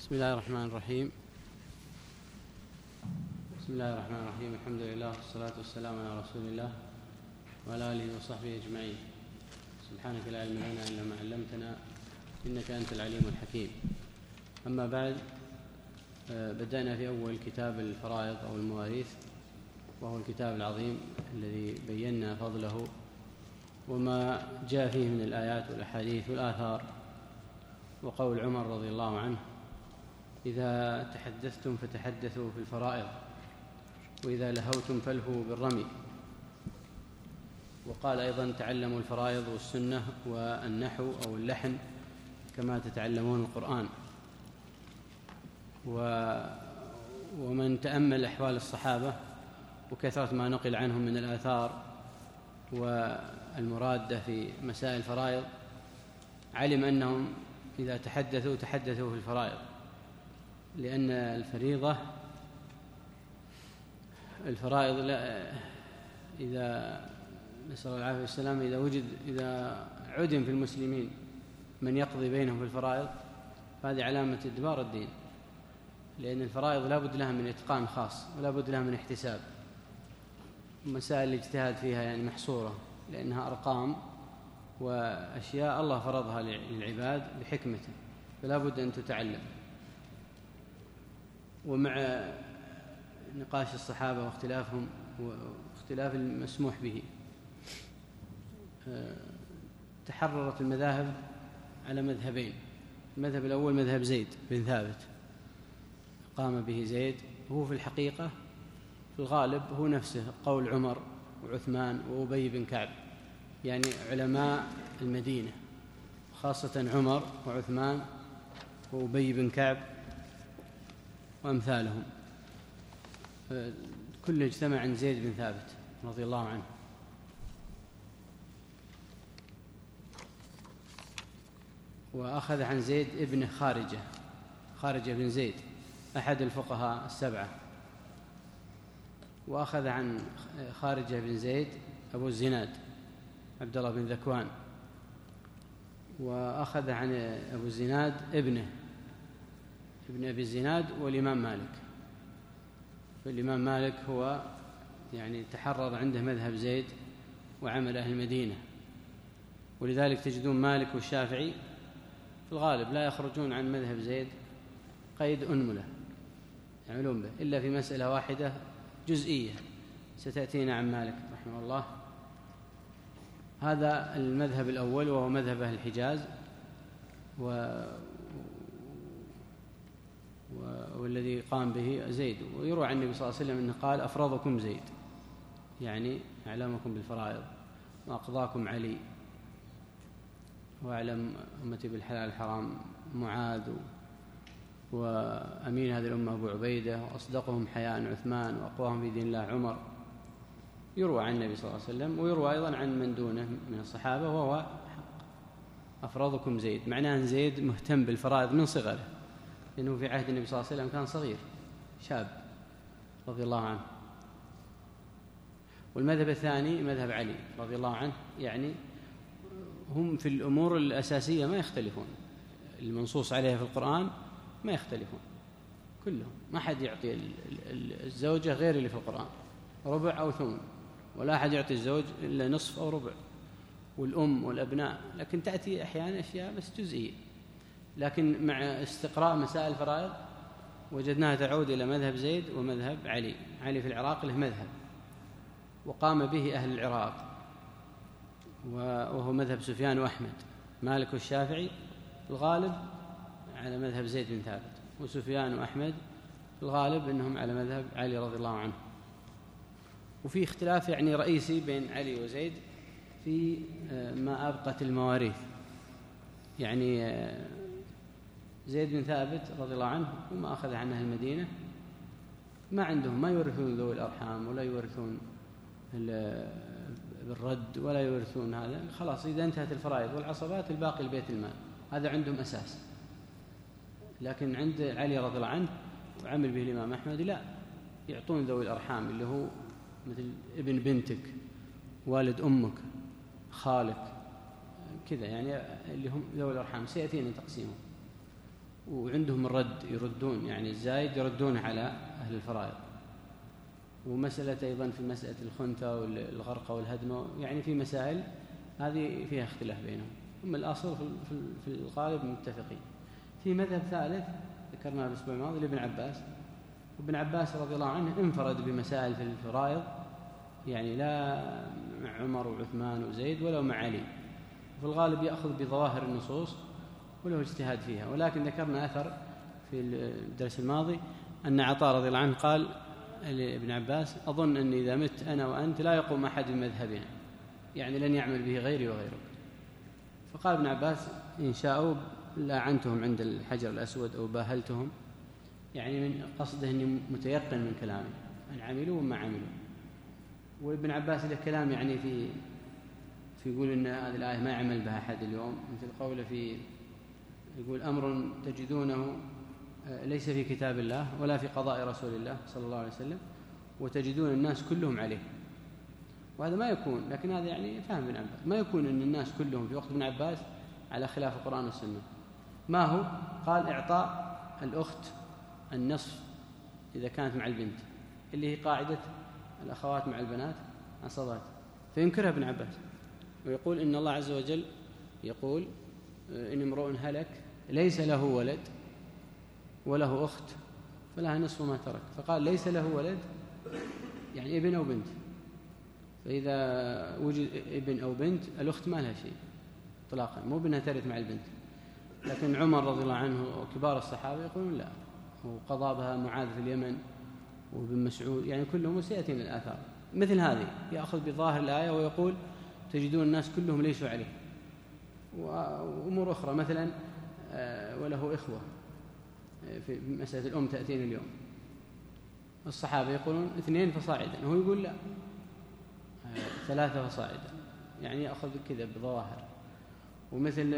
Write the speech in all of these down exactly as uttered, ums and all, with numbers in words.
بسم الله الرحمن الرحيم بسم الله الرحمن الرحيم الحمد لله والصلاة والسلام على رسول الله وعلى آله وصحبه أجمعين. سبحانك لا علم لنا إلا ما علمتنا إنك أنت العليم الحكيم. أما بعد، بدأنا في أول كتاب الفرائض أو المواريث، وهو الكتاب العظيم الذي بينا فضله وما جاء فيه من الآيات والأحاديث والآثار، وقول عمر رضي الله عنه: إذا تحدثتم فتحدثوا في الفرائض، وإذا لهوتم فالهوا بالرمي. وقال أيضا: تعلموا الفرائض والسنة والنحو أو اللحن كما تتعلمون القرآن. ومن تأمل أحوال الصحابة وكثرة ما نقل عنهم من الآثار والمرادة في مسائل الفرائض، علم أنهم إذا تحدثوا تحدثوا في الفرائض، لأن الفريضة الفرائض لا إذا نسأل الله العافية والسلام إذا وجد إذا عدم في المسلمين من يقضي بينهم في الفرائض، فهذه علامة إدبار الدين، لأن الفرائض لا بد لها من إتقان خاص ولا بد لها من احتساب. مسائل الاجتهاد فيها يعني محصورة، لأنها أرقام وأشياء الله فرضها للعباد بحكمته، فلا بد أن تتعلم. ومع نقاش الصحابة واختلافهم واختلاف المسموح به، تحررت المذاهب على مذهبين. المذهب الأول مذهب زيد بن ثابت، قام به زيد، وهو في الحقيقة في الغالب هو نفسه قول عمر وعثمان وأبي بن كعب، يعني علماء المدينة، خاصة عمر وعثمان وأبي بن كعب وأمثالهم، كل اجتمع عن زيد بن ثابت رضي الله عنه. وأخذ عن زيد ابن خارجة خارجة بن زيد أحد الفقهاء السبعة. وأخذ عن خارجة بن زيد أبو الزناد عبد الله بن ذكوان. وأخذ عن أبو الزناد ابنه ابن أبي الزناد والإمام مالك. فالإمام مالك هو يعني تحرر عنده مذهب زيد وعمل أهل المدينة، ولذلك تجدون مالك والشافعي في الغالب لا يخرجون عن مذهب زيد قيد أنملة يعملون به، إلا في مسألة واحدة جزئية ستأتينا عن مالك رحمه الله. هذا المذهب الأول، وهو مذهب أهل الحجاز، و والذي قام به زيد. ويروى عن النبي صلى الله عليه وسلم أنه قال: أفرضكم زيد، يعني أعلمكم بالفرائض، وأقضاكم علي، وأعلم أمتي بالحلال الحرام معاذ، وأمين هذه الأمة أبو عبيدة، وأصدقهم حياء عثمان، وأقواهم في دين الله عمر. يروى عن النبي صلى الله عليه وسلم، ويروى أيضا عن من دونه من الصحابة، وهو أفرضكم زيد، معناه أن زيد مهتم بالفرائض من صغره، لأنه في عهد النبي صلى الله عليه وسلم كان صغير شاب رضي الله عنه. والمذهب الثاني مذهب علي رضي الله عنه، يعني هم في الأمور الأساسية ما يختلفون، المنصوص عليها في القرآن ما يختلفون كلهم، ما حد يعطي الزوجة غير اللي في القرآن ربع أو ثمن، ولا أحد يعطي الزوج إلا نصف أو ربع، والأم والأبناء، لكن تأتي أحيانا أشياء بس جزئية. لكن مع استقراء مسائل الفرائض وجدناها تعود إلى مذهب زيد ومذهب علي. علي في العراق له مذهب وقام به أهل العراق، وهو مذهب سفيان وأحمد. مالك والشافعي في الغالب على مذهب زيد بن ثابت، وسفيان وأحمد في الغالب أنهم على مذهب علي رضي الله عنه. وفي اختلاف يعني رئيسي بين علي وزيد في ما أبقت المواريث. يعني زيد بن ثابت رضي الله عنه وما أخذ عنه المدينة ما عندهم، ما يورثون ذوي الأرحام، ولا يورثون بالرد، ولا يورثون هذا. خلاص إذا انتهت الفرائض والعصبات الباقي البيت المال، هذا عندهم أساس. لكن عند علي رضي الله عنه وعمل به الإمام أحمد لا، يعطون ذوي الأرحام، اللي هو مثل ابن بنتك، والد أمك، خالك، كذا، يعني اللي هم ذوي الأرحام سيأتينا تقسيمهم. وعندهم الرد، يردون يعني الزايد يردون على أهل الفرائض. ومسألة أيضا في مسألة الخنثى والغرقة والهدم، يعني في مسائل هذه فيها اختلاف بينهم، هم الأصل في الغالب متفقين. في مذهب ثالث ذكرناه الأسبوع الماضي لابن عباس، وابن عباس رضي الله عنه انفرد بمسائل في الفرائض، يعني لا مع عمر وعثمان وزيد ولا مع علي، في الغالب يأخذ بظواهر النصوص وله اجتهاد فيها. ولكن ذكرنا أثر في الدرس الماضي أن عطاء رضي الله عنه قال لابن عباس: أظن أني إذا مت أنا وأنت لا يقوم أحد من مذهبنا، يعني لن يعمل به غيري وغيرك. فقال ابن عباس: إن شاءوا لعنتهم عند الحجر الأسود أو باهلتهم، يعني من قصده أني متيقن من كلامي أن عملوا وما عملوا. وابن عباس له كلام يعني في في يقول أن هذه الآية ما يعمل بها أحد اليوم، مثل قوله في يقول: أمر تجدونه ليس في كتاب الله ولا في قضاء رسول الله صلى الله عليه وسلم وتجدون الناس كلهم عليه. وهذا ما يكون، لكن هذا يعني فهم ابن عباس، ما يكون أن الناس كلهم في وقت ابن عباس على خلاف القرآن والسنة. ما هو؟ قال: إعطاء الأخت النصف إذا كانت مع البنت، اللي هي قاعدة الأخوات مع البنات عصبات، فينكرها ابن عباس ويقول إن الله عز وجل يقول: إن امرؤ هلك ليس له ولد وله أخت فلها نصف ما ترك. فقال: ليس له ولد يعني ابن أو بنت، فإذا وجد ابن أو بنت الأخت ما لها شيء إطلاقا، مو بأنها ترث مع البنت. لكن عمر رضي الله عنه وكبار الصحابة يقولون لا، وقضى بها معاذ في اليمن وابن مسعود، يعني كلهم سيأتي من الآثار مثل هذه، يأخذ بظاهر الآية ويقول تجدون الناس كلهم ليسوا عليه. وأمور أخرى مثلا وله إخوة في مسألة الأم تأتين اليوم، الصحابة يقولون اثنين فصاعدا، وهو يقول لا ثلاثة فصاعدا، يعني يأخذ كذا بظواهر. ومثل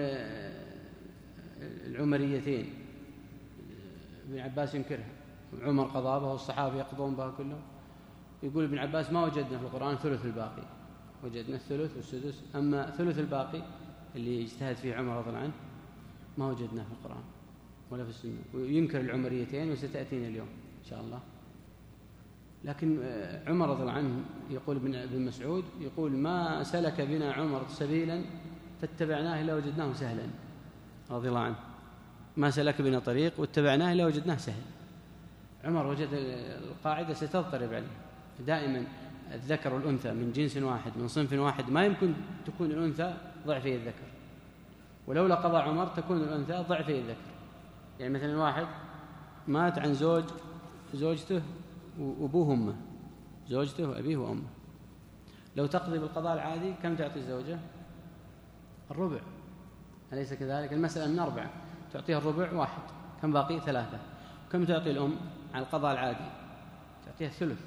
العمريتين ابن عباس ينكرها، عمر قضى بها والصحابة يقضون بها كلهم. يقول ابن عباس: ما وجدنا في القرآن ثلث الباقي، وجدنا الثلث والسدس، أما ثلث الباقي اللي اجتهد فيه عمر رضي الله عنه ما وجدناه في القرآن ولا في السنة. وينكر العمريتين وستأتينا اليوم إن شاء الله. لكن عمر رضي الله عنه يقول ابن مسعود يقول: ما سلك بنا عمر سبيلا فاتبعناه إلا وجدناه سهلا، رضي الله عنه، ما سلك بنا طريق واتبعناه إلا وجدناه سهل. عمر وجد القاعدة ستضطرب عليه دائما، الذكر والأنثى من جنس واحد من صنف واحد، ما يمكن تكون الأنثى ضعفي الذكر، ولولا قضى عمر تكون الأنثى ضعفي الذكر. يعني مثلا واحد مات عن زوج زوجته وأبوه أمه، زوجته وأبيه وأمه، لو تقضي بالقضاء العادي كم تعطي الزوجة؟ الربع، أليس كذلك؟ المسألة من أربعة، تعطيها الربع واحد، كم باقي؟ ثلاثة. كم تعطي الأم على القضاء العادي؟ تعطيها الثلث.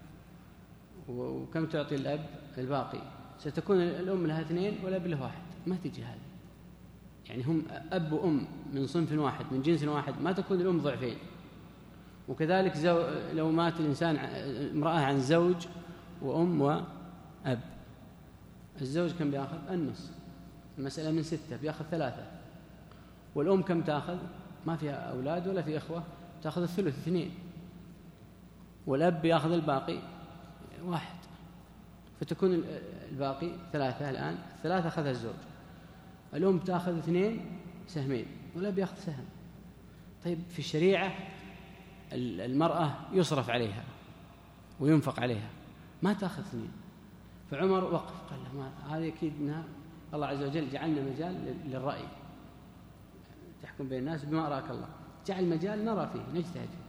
وكم تعطي الأب الباقي؟ ستكون الأم لها اثنين والأب له واحد، ما تجي هذه. يعني هم أب وأم من صنف واحد من جنس واحد، ما تكون الأم ضعفين. وكذلك زو... لو مات الإنسان امرأة عن زوج وأم وأب، الزوج كم بيأخذ؟ النص، المسألة من ستة بيأخذ ثلاثة. والأم كم تأخذ؟ ما فيها أولاد ولا في أخوة، تأخذ الثلث اثنين. والأب بيأخذ الباقي واحد، فتكون الباقي ثلاثة. الآن ثلاثة أخذها الزوج، الأم تأخذ اثنين سهمين والأب يأخذ سهم. طيب في الشريعة المرأة يصرف عليها وينفق عليها، ما تأخذ اثنين. فعمر وقف قال له: ما هذه أكيد إنها الله عز وجل جعلنا مجال للرأي، تحكم بين الناس بما أراك الله، جعل مجال نرى فيه نجتهد فيه.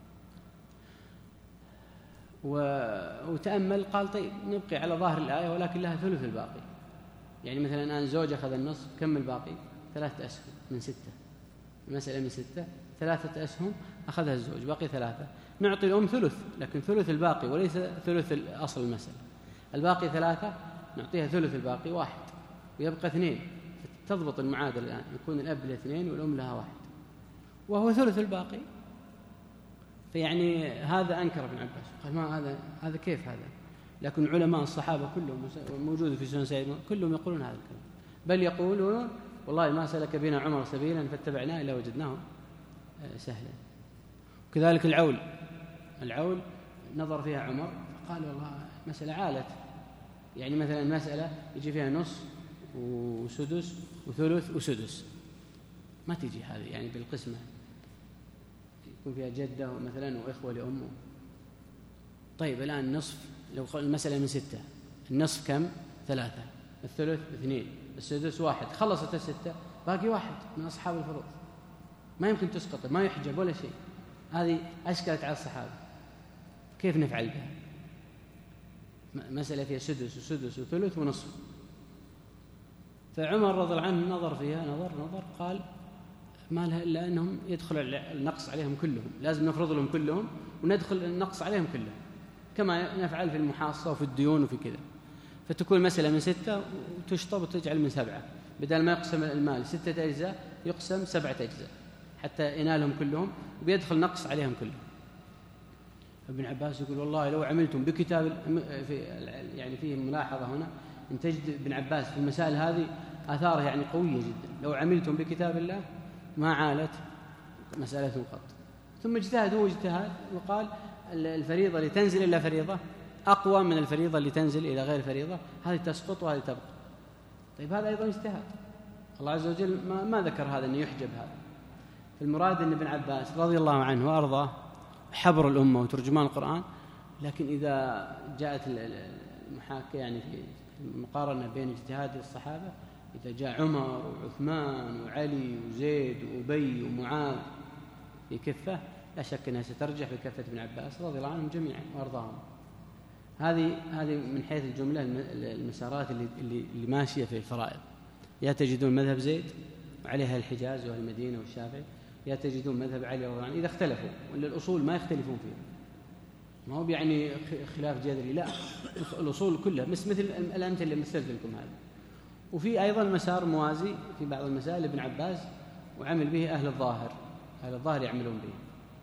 وتأمل قال: طيب نبقي على ظاهر الآية ولكن لها ثلث الباقي. يعني مثلا الآن زوج أخذ النصف، كم الباقي؟ ثلاثة أسهم من ستة، المسألة من ستة، ثلاثة أسهم أخذها الزوج، باقي ثلاثة. نعطي الأم ثلث، لكن ثلث الباقي وليس ثلث أصل المسألة. الباقي ثلاثة، نعطيها ثلث الباقي واحد، ويبقى اثنين. تضبط المعادلة الآن، يكون الأب له اثنين والأم لها واحد، وهو ثلث الباقي. فيعني هذا أنكر ابن عباس، قال: ما هذا هذا كيف هذا؟ لكن علماء الصحابة كلهم موجود في سنن سعيد كلهم يقولون هذا الكلام، بل يقولون: والله ما سلك بنا عمر سبيلا فاتبعناه إلا وجدناه سهلا. وكذلك العول، العول نظر فيها عمر قال والله مسألة عالت، يعني مثلا مسألة يجي فيها نص وسدس وثلث وسدس، ما تجي هذه يعني بالقسمة، يكون فيها جدة مثلا وإخوة لأمه. طيب الآن نصف، لو المسألة من ستة، النصف كم؟ ثلاثة، الثلث اثنين، السدس واحد، خلصت الستة باقي واحد من أصحاب الفروض، ما يمكن تسقط، ما يحجب ولا شيء. هذه أشكلت على الصحابة، كيف نفعل بها؟ مسألة فيها سدس وسدس وثلث ونصف. فعمر رضي الله عنه نظر فيها نظر نظر قال ما لها إلا أنهم يدخل النقص عليهم كلهم، لازم نفرض لهم كلهم وندخل النقص عليهم كلهم، كما نفعل في المحاصة وفي الديون وفي كذا. فتكون مسألة من ستة وتشطب وتجعل من سبعة، بدل ما يقسم المال ستة أجزاء يقسم سبعة أجزاء حتى ينالهم كلهم وبيدخل نقص عليهم كلهم. ابن عباس يقول والله لو عملتم بكتاب في يعني فيه ملاحظة هنا أن تجد ابن عباس في المسائل هذه آثاره يعني قوية جدا، لو عملتم بكتاب الله ما عالت مسألة قط. ثم اجتهد هو اجتهاد وقال الفريضة اللي تنزل إلا فريضة أقوى من الفريضة اللي تنزل إلى غير فريضة، هذه تسقط وهذه تبقى. طيب هذا أيضا اجتهاد، الله عز وجل ما, ما ذكر هذا أن يحجب هذا. فالمراد أن ابن عباس رضي الله عنه وأرضاه حبر الأمة وترجمان القرآن، لكن إذا جاءت المحاكاة يعني في المقارنة بين اجتهاد الصحابة، إذا جاء عمر وعثمان وعلي وزيد وأبي ومعاذ في كفة، لا شك أنها سترجح بكفة ابن عباس رضي الله عنهم جميعا وأرضاهم. هذه هذه من حيث الجملة المسارات اللي, اللي, اللي ماشية في الفرائض. يا تجدون مذهب زيد وعليها الحجاز والمدينة والشافعي، يا تجدون مذهب علي رضي الله عنه إذا اختلفوا، ولا الأصول ما يختلفون فيها، ما هو يعني خلاف جذري، لا الأصول كلها مثل الأمثلة اللي مثلت لكم هذه. وفي أيضا مسار موازي في بعض المسائل ابن عباس وعمل به أهل الظاهر، أهل الظاهر يعملون به.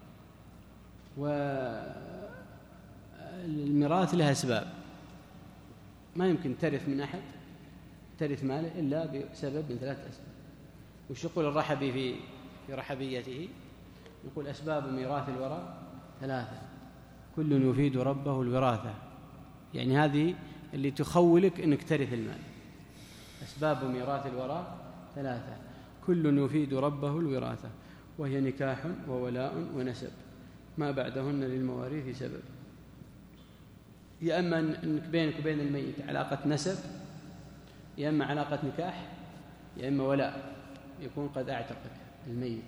والميراث لها أسباب، ما يمكن ترث من أحد ترث ماله إلا بسبب من ثلاث أسباب. وش يقول الرحبي في في رحبيته؟ يقول أسباب ميراث الوراء ثلاثة، كل يفيد ربه الوراثة، يعني هذه اللي تخولك أنك ترث المال. أسباب ميراث الوراء ثلاثة، كل يفيد ربه الوراثة، وهي نكاح وولاء ونسب، ما بعدهن للمواريث سبب. يا أما أنك بينك وبين الميت علاقة نسب، يا أما علاقة نكاح، يا أما ولاء، يكون قد أعتقك الميت،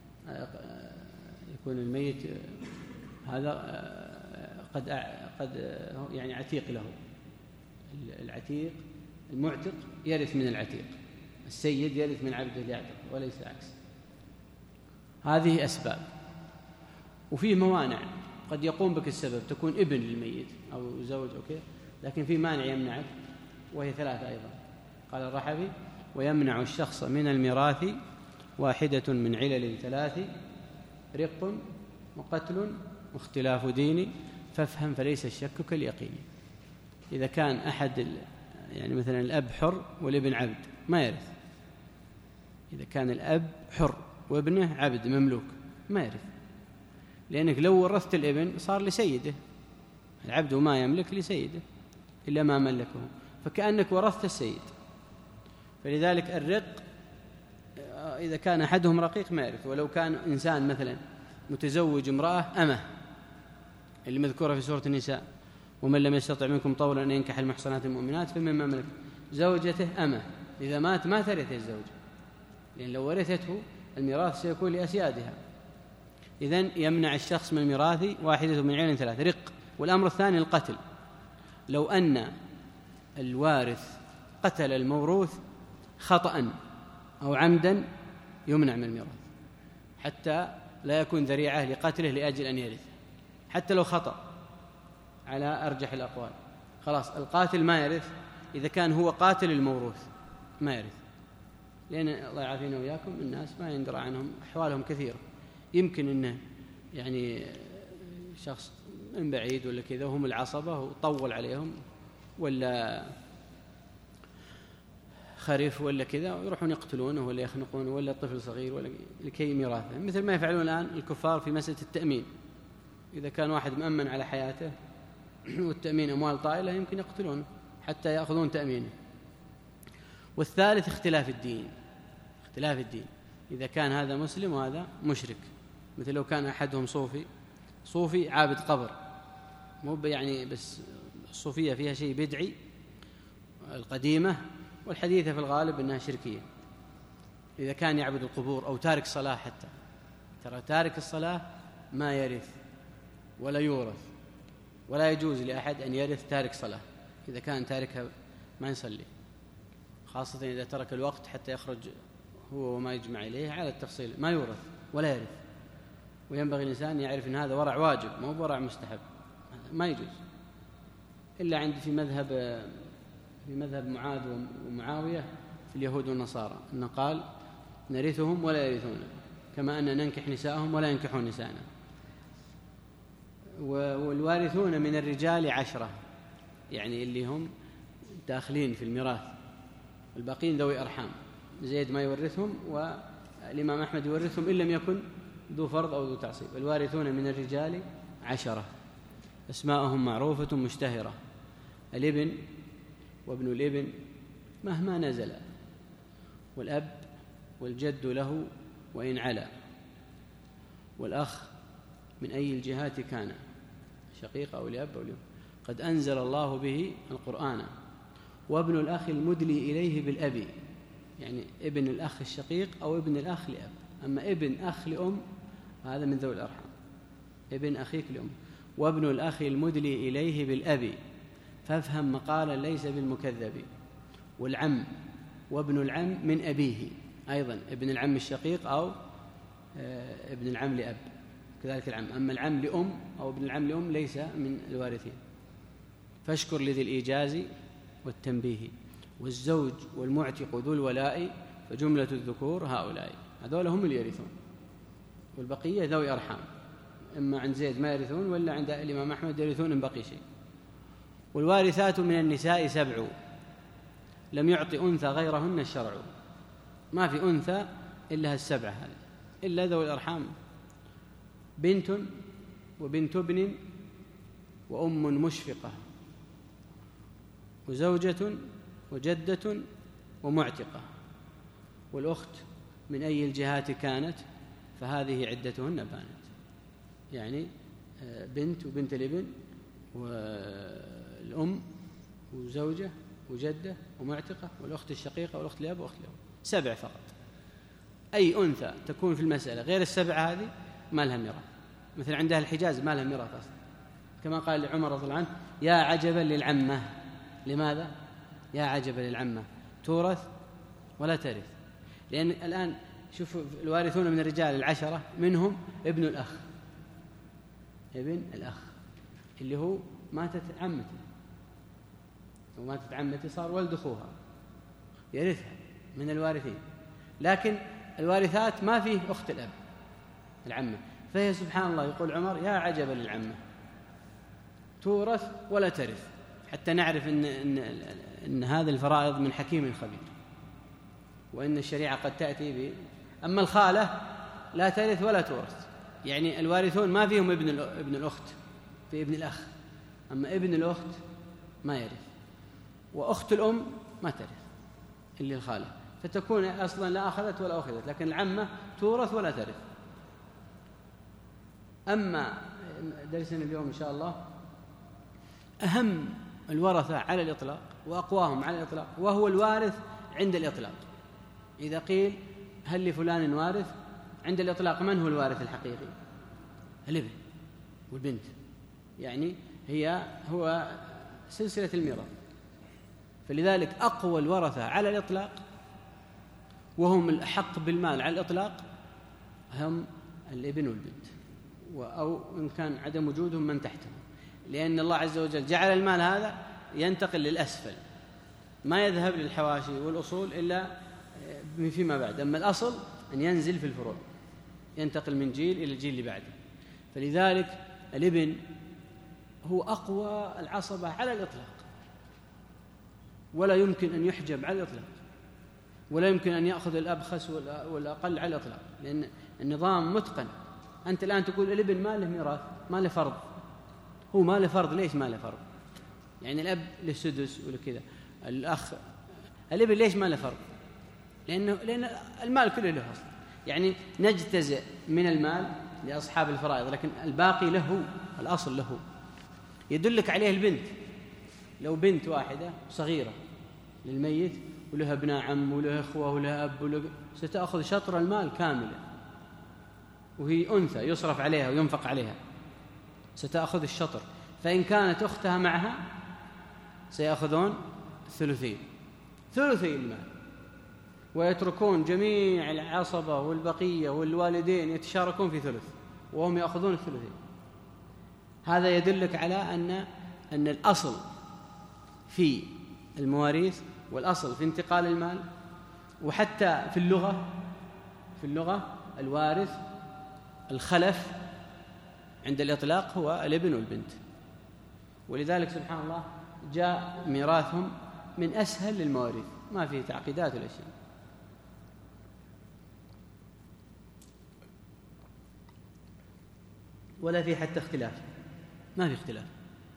يكون الميت هذا قد قد يعني عتيق له. العتيق المعتق يرث من العتيق، السيد يرث من عبده ليعتق وليس عكس. هذه أسباب. وفيه موانع، قد يقوم بك السبب، تكون ابن للميت أو زوج أو كذا، لكن في مانع يمنعك، وهي ثلاثة أيضا. قال الرحبي ويمنع الشخص من الميراث واحدة من علل ثلاث، رق وقتل واختلاف دين، فافهم فليس الشك كاليقين. إذا كان أحد يعني مثلا الأب حر والابن عبد ما يرث، إذا كان الأب حر وابنه عبد مملوك ما يرث، لأنك لو ورثت الابن صار لسيده، العبد ما يملك لسيده إلا ما ملكه، فكأنك ورثت السيد. فلذلك الرق إذا كان أحدهم رقيق ما يرث، ولو كان إنسان مثلا متزوج امرأة أمه اللي مذكورة في سورة النساء، ومن لم يستطع منكم طولا أن ينكح المحصنات المؤمنات فمما ملك زوجته أمه، إذا مات ما ترث الزوجة، لأن لو ورثته الميراث سيكون لأسيادها. إذن يمنع الشخص من الميراث واحدة من علل ثلاث، رق. والأمر الثاني القتل، لو أن الوارث قتل الموروث خطأ أو عمدا يمنع من الميراث، حتى لا يكون ذريعة لقتله لأجل أن يرث، حتى لو خطأ على أرجح الأقوال. خلاص القاتل ما يرث، إذا كان هو قاتل الموروث ما يرث، لأن الله يعافينا وإياكم الناس ما يندرى عنهم أحوالهم كثيرة، يمكن أنه يعني شخص من بعيد ولا كذا وهم العصبة وطول عليهم، ولا خريف ولا كذا ويروحون يقتلونه ولا يخنقونه ولا طفل صغير ولا لكي ميراثه، مثل ما يفعلون الآن الكفار في مسألة التأمين. إذا كان واحد مأمن على حياته والتأمين أموال طائلة يمكن يقتلونه حتى يأخذون تأمينه. والثالث اختلاف الدين، اختلاف الدين إذا كان هذا مسلم وهذا مشرك، مثل لو كان أحدهم صوفي صوفي عابد قبر، مو يعني بس الصوفية فيها شيء بدعي القديمة والحديثة في الغالب أنها شركية. إذا كان يعبد القبور أو تارك صلاة، حتى ترى تارك الصلاة ما يرث ولا يورث، ولا يجوز لأحد أن يرث تارك صلاة إذا كان تاركها ما يصلي، خاصة إذا ترك الوقت حتى يخرج هو وما يجمع إليه على التفصيل، ما يورث ولا يرث. وينبغي الإنسان يعرف أن هذا ورع واجب مو ورع مستحب، ما يجوز إلا عند في مذهب في مذهب معاذ ومعاوية في اليهود والنصارى، أنه قال نرثهم ولا يرثون، كما أن ننكح نساءهم ولا ينكحون نساءنا. والوارثون من الرجال عشرة، يعني اللي هم داخلين في الميراث، الباقين ذوي أرحام. زيد ما يورثهم، والإمام أحمد يورثهم إن لم يكن ذو فرض أو ذو تعصيب. الوارثون من الرجال عشرة أسماءهم معروفة مشتهرة: الابن وابن الابن مهما نزل، والأب والجد له وإن علا، والأخ من أي الجهات كان، شقيق أو لأب أو لأم، قد أنزل الله به القرآن، وابن الأخ المدلي إليه بالأب، يعني ابن الأخ الشقيق أو ابن الأخ لأب. أما ابن أخ لأم هذا من ذوي الأرحام، ابن أخيك لأم. وابن الأخ المدلي إليه بالأب فافهم مقالا ليس بالمكذب. والعم وابن العم من أبيه، أيضا ابن العم الشقيق أو ابن العم لأب كذلك العم. أما العم لأم أو ابن العم لأم ليس من الوارثين. فاشكر لذي الإيجاز والتنبيه. والزوج والمعتق ذو الولاء فجملة الذكور هؤلاء، هذول هم اللي يرثون، والبقية ذوي أرحام، إما عند زيد ما يرثون ولا عند الإمام أحمد يرثون إن بقي شيء. والوارثات من النساء سبع لم يعطي أنثى غيرهن الشرع، ما في أنثى إلا السبعة هذه إلا ذوي الأرحام: بنت وبنت ابن وأم مشفقة وزوجة وجدة ومعتقة. والأخت من أي الجهات كانت فهذه عدتهن بانت، يعني بنت وبنت الابن والأم وزوجة وجدة ومعتقة والأخت الشقيقة والأخت لأب وأخت لأب، سبع فقط. أي أنثى تكون في المسألة غير السبعة هذه ما لها ميراث. مثل عند أهل الحجاز ما لها ميراث أصلا، كما قال لعمر رضي الله عنه: يا عجبا للعمة. لماذا يا عجبا للعمة؟ تورث ولا ترث. لأن الآن شوفوا الوارثون من الرجال العشرة منهم ابن الأخ، ابن الأخ اللي هو ماتت عمته وماتت عمته صار ولد أخوها يرثها من الوارثين. لكن الوارثات ما فيه أخت الأب العمة، فهي سبحان الله يقول عمر: يا عجبا للعمة، تورث ولا ترث، حتى نعرف إن, إن, إن هذه الفرائض من حكيم خبير، وإن الشريعة قد تأتي به. أما الخالة لا ترث ولا تورث، يعني الوارثون ما فيهم ابن ابن الأخت، في ابن الأخ، أما ابن الأخت ما يرث، وأخت الأم ما ترث إلا الخالة، فتكون أصلا لا أخذت ولا أخذت. لكن العمة تورث ولا ترث. أما درسنا اليوم إن شاء الله أهم الورثة على الإطلاق وأقواهم على الإطلاق وهو الوارث عند الإطلاق. إذا قيل هل لفلان وارث عند الإطلاق، من هو الوارث الحقيقي؟ الابن والبنت، يعني هي هو سلسلة الميراث. فلذلك أقوى الورثة على الإطلاق وهم الأحق بالمال على الإطلاق هم الابن والبنت، أو إن كان عدم وجودهم من تحتهم، لأن الله عز وجل جعل المال هذا ينتقل للأسفل، ما يذهب للحواشي والأصول إلا فيما بعد. أما الأصل أن ينزل في الفروع، ينتقل من جيل إلى الجيل اللي بعده. فلذلك الابن هو أقوى العصبة على الإطلاق، ولا يمكن أن يحجب على الإطلاق. ولا يمكن أن يأخذ الأبخس والأقل على الإطلاق، لأن النظام متقن. أنت الآن تقول الابن ما له ميراث، ما له فرض، هو ما له فرض. ليش ما له فرض؟ يعني الأب له سدس ولا كذا، الأخ الابن ليش ما له فرض؟ لأنه لأن المال كله له أصل، يعني نجتزئ من المال لأصحاب الفرائض، لكن الباقي له، الأصل له. يدلك عليه البنت، لو بنت واحدة صغيرة للميت ولها ابناء عم ولها إخوة ولها أب ولها، ستأخذ شطر المال كاملا، وهي أنثى يصرف عليها وينفق عليها، ستأخذ الشطر. فإن كانت أختها معها سيأخذون الثلثين، ثلثي المال، ويتركون جميع العصبة والبقية والوالدين يتشاركون في ثلث وهم يأخذون الثلثين. هذا يدلك على أن أن الأصل في المواريث والأصل في انتقال المال، وحتى في اللغة في اللغة الوارث الخلف عند الإطلاق هو الابن والبنت، ولذلك سبحان الله جاء ميراثهم من أسهل للمواريث، ما فيه تعقيدات ولا شيء. ولا فيه حتى اختلاف، ما في اختلاف.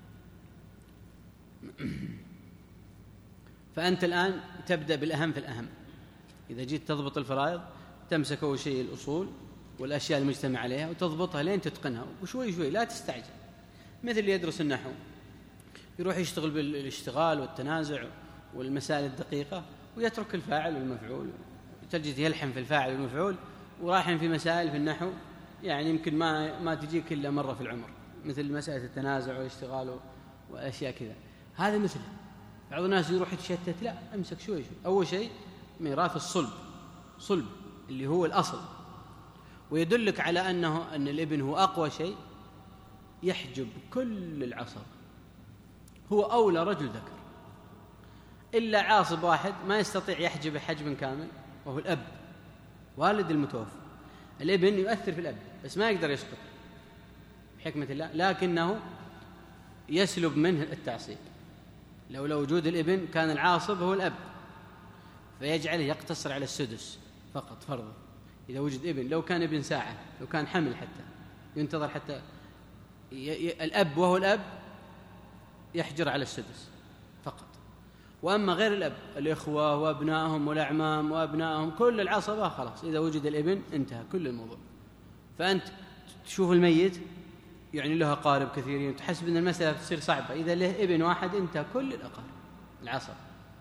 فأنت الآن تبدأ بالأهم في الأهم. إذا جيت تضبط الفرائض تمسك أول شيء الأصول والأشياء المجتمع عليها وتضبطها لين تتقنها، وشوي شوي لا تستعجل. مثل اللي يدرس النحو يروح يشتغل بالاشتغال والتنازع والمسائل الدقيقة ويترك الفاعل والمفعول، تجد يلحم في الفاعل والمفعول وراحم في مسائل في النحو يعني يمكن ما ما تجيك إلا مرة في العمر، مثل مسألة التنازع والاشتغال وأشياء كذا. هذا مثله. بعض الناس يروح يتشتت، لا، امسك شوي شوي. أول شيء ميراث الصلب، صلب اللي هو الأصل، ويدلك على أنه أن الابن هو أقوى شيء يحجب كل العصر، هو أولى رجل ذكر، إلا عاصب واحد ما يستطيع يحجب حجبا كامل وهو الأب والد المتوفى. الابن يؤثر في الأب بس ما يقدر يسقط بحكمة الله، لكنه يسلب منه التعصيب. لولا وجود الابن كان العاصب هو الأب فيجعله يقتصر على السدس فقط فرضا إذا وجد ابن. لو كان ابن ساعة، لو كان حمل حتى ينتظر حتى ي... ي... الأب وهو الأب يحجر على السدس فقط. وأما غير الأب الإخوة وأبنائهم والأعمام وأبنائهم كل العصبة خلاص، إذا وجد الابن انتهى كل الموضوع. فأنت تشوف الميت يعني له أقارب كثيرين، تحسب أن المسألة تصير صعبة، إذا له ابن واحد انتهى كل الأقارب العصب.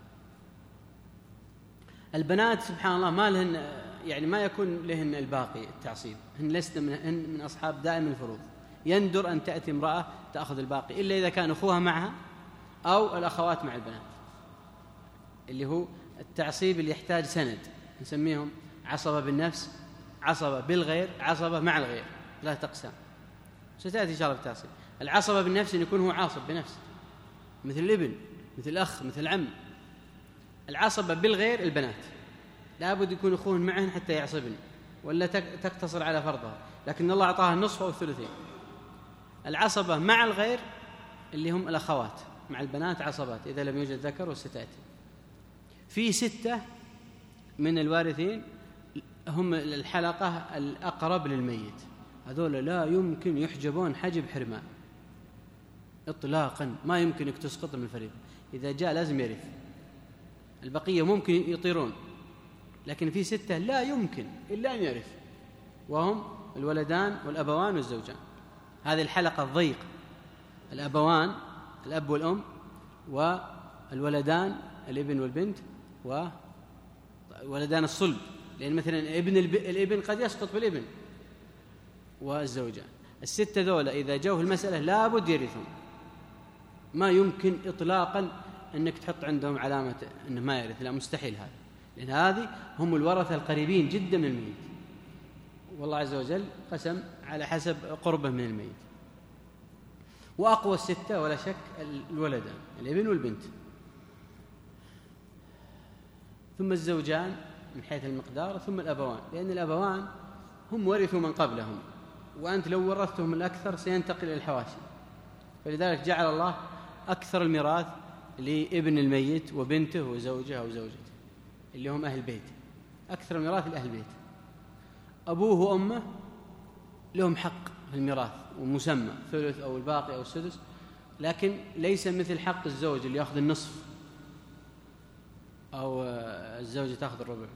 البنات سبحان الله ما لهن يعني ما يكون لهن الباقي التعصيب، هن لسن من, هن من أصحاب دائم الفروض. يندر أن تأتي امرأة تأخذ الباقي إلا إذا كان أخوها معها أو الأخوات مع البنات، اللي هو التعصيب اللي يحتاج سند، نسميهم عصبة بالنفس، عصبة بالغير، عصبة مع الغير، ثلاثة أقسام ستأتي إن شاء الله بالتعصيب. العصبة بالنفس أن يكون هو عاصب بنفسه مثل الابن مثل الأخ مثل العم. العصبة بالغير البنات لابد يكون أخوهن معهن حتى يعصبن، ولا تقتصر على فرضها، لكن الله أعطاها النصف أو الثلثين. العصبة مع الغير اللي هم الأخوات مع البنات عصبات إذا لم يوجد ذكر، وستأتي. في ستة من الوارثين هم الحلقة الأقرب للميت، هذول لا يمكن يحجبون حجب حرمان إطلاقا، ما يمكنك تسقط من الفريضة، إذا جاء لازم يرث. البقية ممكن يطيرون، لكن في ستة لا يمكن إلا أن يرث، وهم الولدان والأبوان والزوجان. هذه الحلقة الضيقة، الأبوان الأب والأم، والولدان الابن والبنت، وولدان الصلب، لأن مثلا ابن الابن قد يسقط بالابن، والزوجان. الستة ذولا إذا جاءوا في المسألة لابد يرثون، ما يمكن إطلاقا أنك تحط عندهم علامة أنه ما يرث، لا، مستحيل هذا، لأن هذه هم الورثة القريبين جدا من الميت، والله عز وجل قسم على حسب قربه من الميت. وأقوى الستة ولا شك الولدان الابن والبنت، ثم الزوجان من حيث المقدار، ثم الأبوان، لأن الأبوان هم ورثوا من قبلهم، وأنت لو ورثتهم الأكثر سينتقل إلى الحواشي. فلذلك جعل الله أكثر الميراث لابن الميت وبنته وزوجها وزوجته، اللي هم أهل البيت، أكثر الميراث لأهل البيت. أبوه وأمه لهم حق في الميراث ومسمى ثلث أو الباقي أو السدس، لكن ليس مثل حق الزوج اللي يأخذ النصف أو الزوجة تأخذ الربع.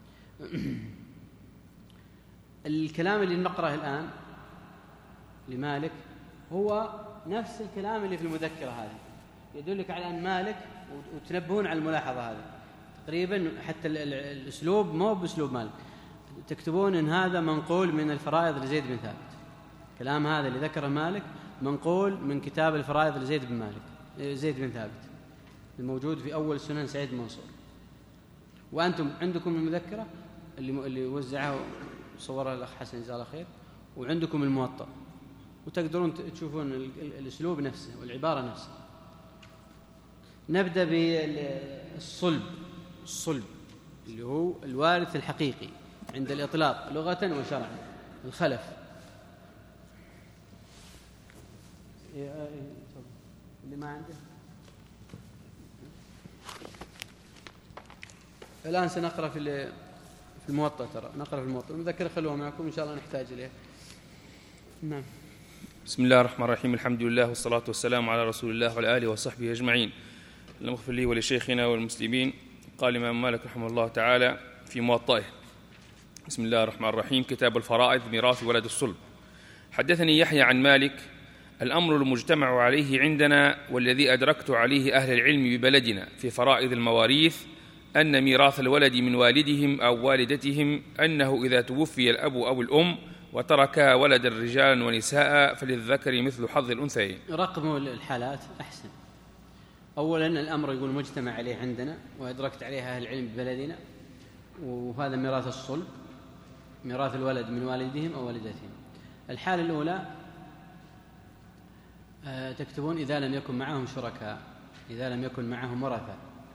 الكلام اللي نقرأه الآن لمالك هو نفس الكلام اللي في المذكرة هذه، يدلك على أن مالك، وتنبهون على الملاحظة هذه تقريبا، حتى الأسلوب مو بأسلوب مالك، تكتبون إن هذا منقول من الفرائض لزيد بن ثابت. كلام هذا اللي ذكره مالك منقول من كتاب الفرائض لزيد بن مالك زيد بن ثابت الموجود في أول سنن سعيد منصور. وأنتم عندكم المذكرة اللي اللي وزعها وصورها الأخ حسن جزاه الله خير، وعندكم الموطأ، وتقدرون تشوفون الأسلوب نفسه والعبارة نفسها. نبدأ بالصلب. الصلب اللي هو الوارث الحقيقي عند الإطلاق لغة وشرعا، الخلف. اللي ما عنده الآن سنقرأ في في الموطأ، ترى نقرأ في الموطأ، المذكرة خلوها معكم إن شاء الله نحتاج إليها. نعم. بسم الله الرحمن الرحيم، الحمد لله والصلاة والسلام على رسول الله وعلى آله وصحبه أجمعين. اللهم اغفر لي ولشيخنا والمسلمين. قال الإمام مالك رحمه الله تعالى في موطئه: بسم الله الرحمن الرحيم. كتاب الفرائض، ميراث ولد الصلب. حدثني يحيى عن مالك: الأمر المجتمع عليه عندنا والذي أدركت عليه أهل العلم ببلدنا في فرائض المواريث أن ميراث الولد من والدهم أو والدتهم أنه إذا توفي الأب أو الأم وتركا ولدا رجالا ونساء فللذكر مثل حظ الأنثيين. رقم الحالات أحسن. أولا الأمر يقول مجتمع عليه عندنا وأدركت عليه أهل العلم ببلدنا، وهذا ميراث الصلب، ميراث الولد من والدهم أو والدتهم. الحالة الأولى تكتبون إذا لم يكن معهم شركاء، إذا لم يكن معهم ورثة،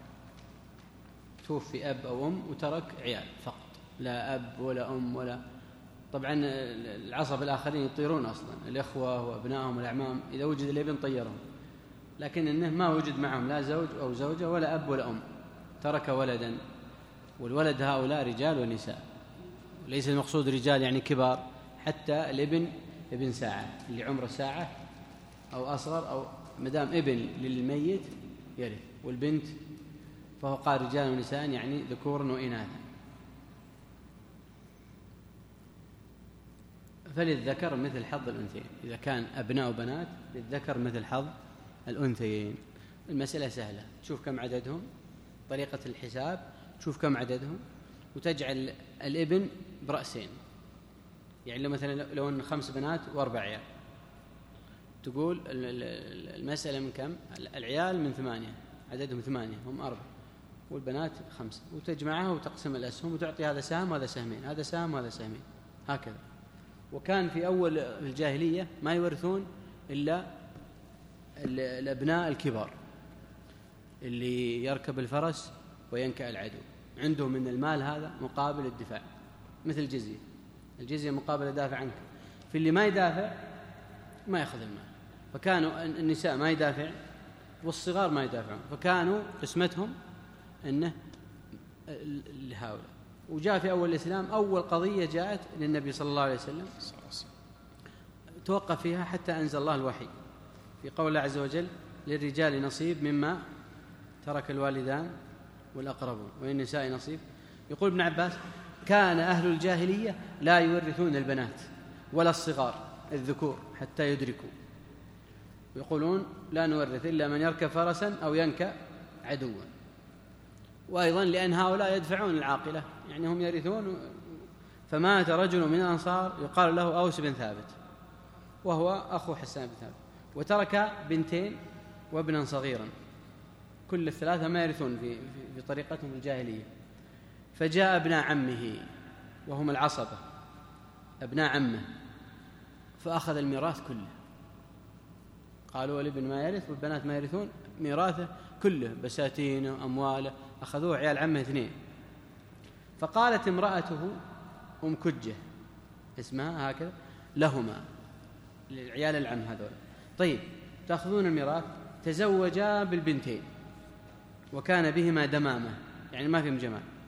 توفي أب أو أم وترك عيال فقط، لا أب ولا أم ولا، طبعا العصب الآخرين يطيرون أصلا، الإخوة وأبنائهم والأعمام، إذا وجد الابن طيرهم، لكن إنه ما وجد معهم لا زوج أو زوجة ولا أب ولا أم، ترك ولدا، والولد هؤلاء رجال ونساء، ليس المقصود رجال يعني كبار، حتى الابن ابن ساعة اللي عمره ساعة أو أصغر، أو مدام ابن للميت يرث، والبنت فهو قال رجال ونساء يعني ذكورا وإناثا. فللذكر مثل حظ الأنثيين، إذا كان أبناء وبنات للذكر مثل حظ الأنثيين. المسألة سهلة، تشوف كم عددهم، طريقة الحساب تشوف كم عددهم، وتجعل الابن برأسين، يعني لو مثلا لو أن خمس بنات وأربع عيال، تقول المسألة من كم؟ العيال من ثمانية، عددهم ثمانية، هم أربعة، والبنات خمسة، وتجمعها وتقسم الأسهم وتعطي هذا سهم وهذا سهمين، هذا سهم وهذا سهمين، هكذا. وكان في أول الجاهلية ما يورثون إلا الأبناء الكبار اللي يركب الفرس وينكأ العدو، عندهم من المال هذا مقابل الدفاع، مثل الجزية، الجزية مقابل دافع عنك. في اللي ما يدافع ما يأخذ المال، فكانوا النساء ما يدافع والصغار ما يدافعون، فكانوا قسمتهم أنه لهؤلاء. وجاء في أول الإسلام أول قضية جاءت للنبي صلى الله عليه وسلم توقف فيها حتى أنزل الله الوحي في قول الله عز وجل: للرجال نصيب مما ترك الوالدان والأقربون وللنساء نصيب. يقول ابن عباس: كان أهل الجاهلية لا يورثون البنات ولا الصغار الذكور حتى يدركوا، ويقولون لا نورث إلا من يركب فرسا أو ينكأ عدوا. وأيضا لأن هؤلاء يدفعون العاقلة، يعني هم يرثون. فمات رجل من الأنصار يقال له أوس بن ثابت، وهو أخو حسان بن ثابت، وترك بنتين وابنا صغيرا، كل الثلاثة ما يرثون في, في طريقتهم الجاهلية. فجاء ابن عمه وهم العصبة، ابناء عمه، فأخذ الميراث كله. قالوا الابن ما يرث والبنات ما يرثون، ميراثه كله بساتينه أمواله أخذوه عيال عمه اثنين. فقالت امرأته أم كجة اسمها هكذا لهما، للعيال العم هذول: طيب تأخذون الميراث. تزوجا بالبنتين وكان بهما دمامة، يعني ما فيهم جمال،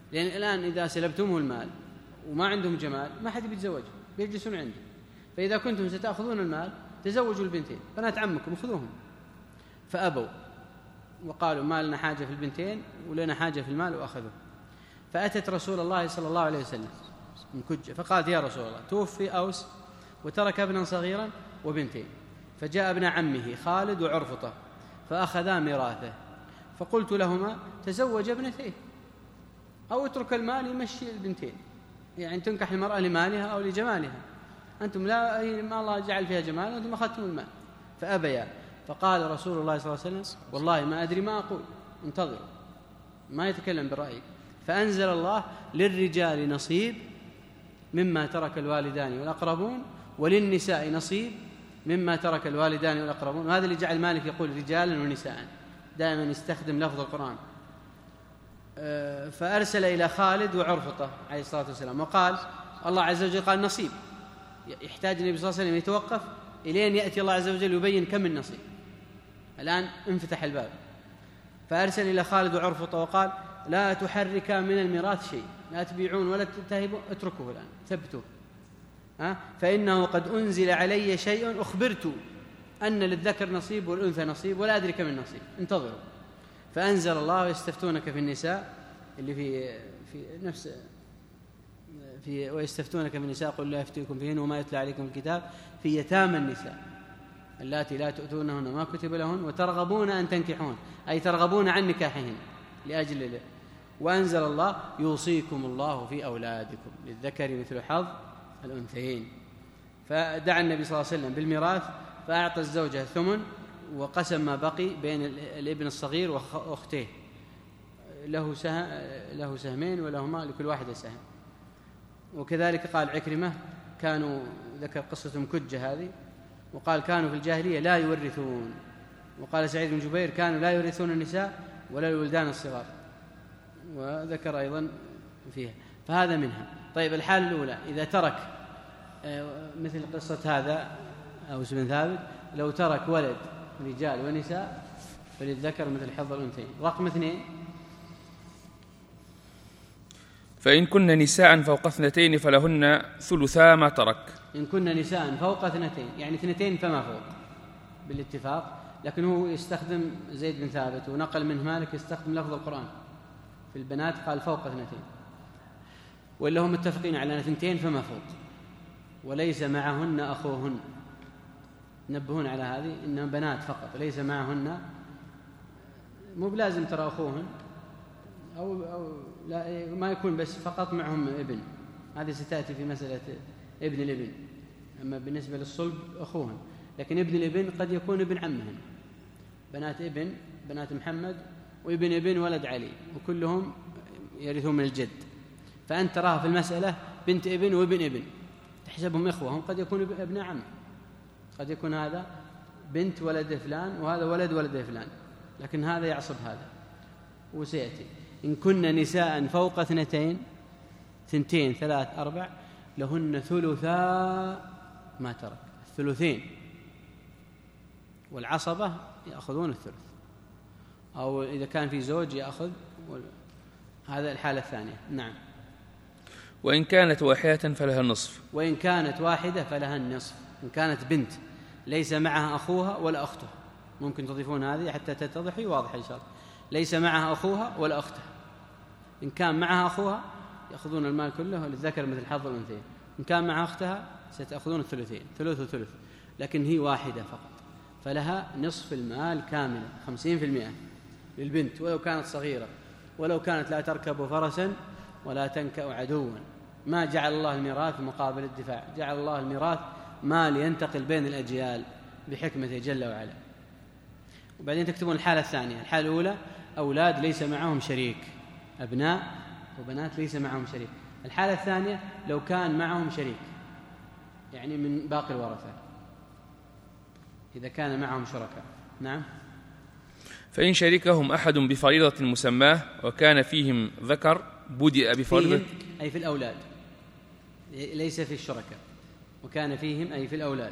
لأن الآن إذا سلبتمه المال وما عندهم جمال ما حد بيتزوج، بيجلسون عنده. فإذا كنتم ستأخذون المال تزوجوا البنتين، بنات عمكم خذوهم. فأبوا وقالوا ما لنا حاجة في البنتين ولنا حاجة في المال، وأخذوه. فأتت رسول الله صلى الله عليه وسلم من كجة فقالت يا رسول الله توفي أوس وترك ابنا صغيرا وبنتين، فجاء ابن عمه خالد وعرفطة فأخذا ميراثه، فقلت لهما تزوج ابنتين أو اترك المال يمشي البنتين، يعني تنكح المرأة لمالها أو لجمالها، أنتم لا ما الله جعل فيها جمال، أنتم أخذتم المال. فأبيا. فقال رسول الله صلى الله عليه وسلم والله ما أدري ما أقول، انتظر، ما يتكلم برأيك. فأنزل الله للرجال نصيب مما ترك الوالدان والأقربون وللنساء نصيب مما ترك الوالدان والأقربون. وهذا اللي جعل مالك يقول رجالا ونساء، دائما يستخدم لفظ القرآن. فأرسل إلى خالد وعرفطة عليه الصلاة والسلام وقال الله عز وجل قال نصيب، يحتاج النبي صلى الله عليه وسلم يتوقف إلين يأتي الله عز وجل يبين كم النصيب. الآن انفتح الباب. فأرسل إلى خالد وعرفطة وقال لا تحركا من الميراث شيء، لا تبيعون ولا تتهبوا، اتركوه الآن ثبتوه، ها؟ فإنه قد أنزل علي شيء أخبرت أن للذكر نصيب والأنثى نصيب ولا أدري كم النصيب، انتظروا. فأنزل الله يستفتونك في النساء اللي في في نفس في ويستفتونك في النساء قل لا يفتيكم فيهن وما يتلى عليكم الكتاب في يتامى النساء اللاتي لا تؤتونهن ما كتب لهن وترغبون أن تنكحون، أي ترغبون عن نكاحهن لأجل الله. وأنزل الله يوصيكم الله في أولادكم للذكر مثل حظ الأنثيين. فدعا النبي صلى الله عليه وسلم بالميراث فأعطى الزوجة الثمن وقسم ما بقي بين الابن الصغير وأختيه، له سهم له سهمين ولهما لكل واحدة سهم. وكذلك قال عكرمة كانوا ذكر قصة مكجة هذه وقال كانوا في الجاهلية لا يورثون، وقال سعيد بن جبير كانوا لا يورثون النساء ولا الولدان الصغار، وذكر أيضا فيها. فهذا منها. طيب الحالة الأولى إذا ترك مثل قصة هذا أوس بن ثابت لو ترك ولد رجال ونساء فللذكر مثل حظ الأنثيين. رقم اثنين فإن كن نساء فوق اثنتين فلهن ثلثا ما ترك. إن كن نساء فوق اثنتين يعني اثنتين فما فوق بالاتفاق، لكن هو يستخدم زيد بن ثابت ونقل منه مالك يستخدم لفظ القرآن في البنات قال فوق اثنتين، وإلا هم متفقين على اثنتين فما فوق وليس معهن أخوهن. نبهون على هذه إنهم بنات فقط ليس معهن، مو بلازم ترى أخوهن أو, أو لا ما يكون بس فقط معهم ابن، هذه ستأتي في مسألة ابن الابن. أما بالنسبة للصلب أخوهن، لكن ابن الابن قد يكون ابن عمهن، بنات ابن بنات محمد وابن ابن ولد علي وكلهم يرثون من الجد. فأنت تراها في المسألة بنت ابن وابن ابن تحسبهم إخوة، هم قد يكون ابن عم، قد يكون هذا بنت ولد فلان وهذا ولد ولد فلان، لكن هذا يعصب هذا. وسيأتي إن كن نساء فوق اثنتين ثنتين ثلاث أربع لهن ثلثا ما ترك، الثلثين، والعصبة يأخذون الثلث، أو إذا كان في زوج يأخذ، هذا الحالة الثانية. نعم. وإن كانت واحدة فلها النصف. وإن كانت واحدة فلها النصف. إن كانت بنت ليس معها أخوها ولا أختها، ممكن تضيفون هذه حتى تتضح واضح إن شاء الله. ليس معها أخوها ولا أختها، إن كان معها أخوها يأخذون المال كله للذكر مثل حظ الأنثيين، إن كان معها أختها ستأخذون الثلثين، ثلث وثلث، لكن هي واحدة فقط فلها نصف المال كاملا، خمسين في المئة للبنت ولو كانت صغيرة، ولو كانت لا تركب فرسا ولا تنكأ عدوا. ما جعل الله الميراث مقابل الدفاع، جعل الله الميراث مال ينتقل بين الأجيال بحكمته جل وعلا. وبعدين تكتبون الحالة الثانية. الحالة الأولى أولاد ليس معهم شريك، أبناء وبنات ليس معهم شريك. الحالة الثانية لو كان معهم شريك يعني من باقي الورثة، إذا كان معهم شركاء. نعم. فإن شركهم أحد بفريضة مسماه وكان فيهم ذكر بدأ بفريضة، أي في الأولاد، ليس في الشركاء، وكان فيهم أي في الأولاد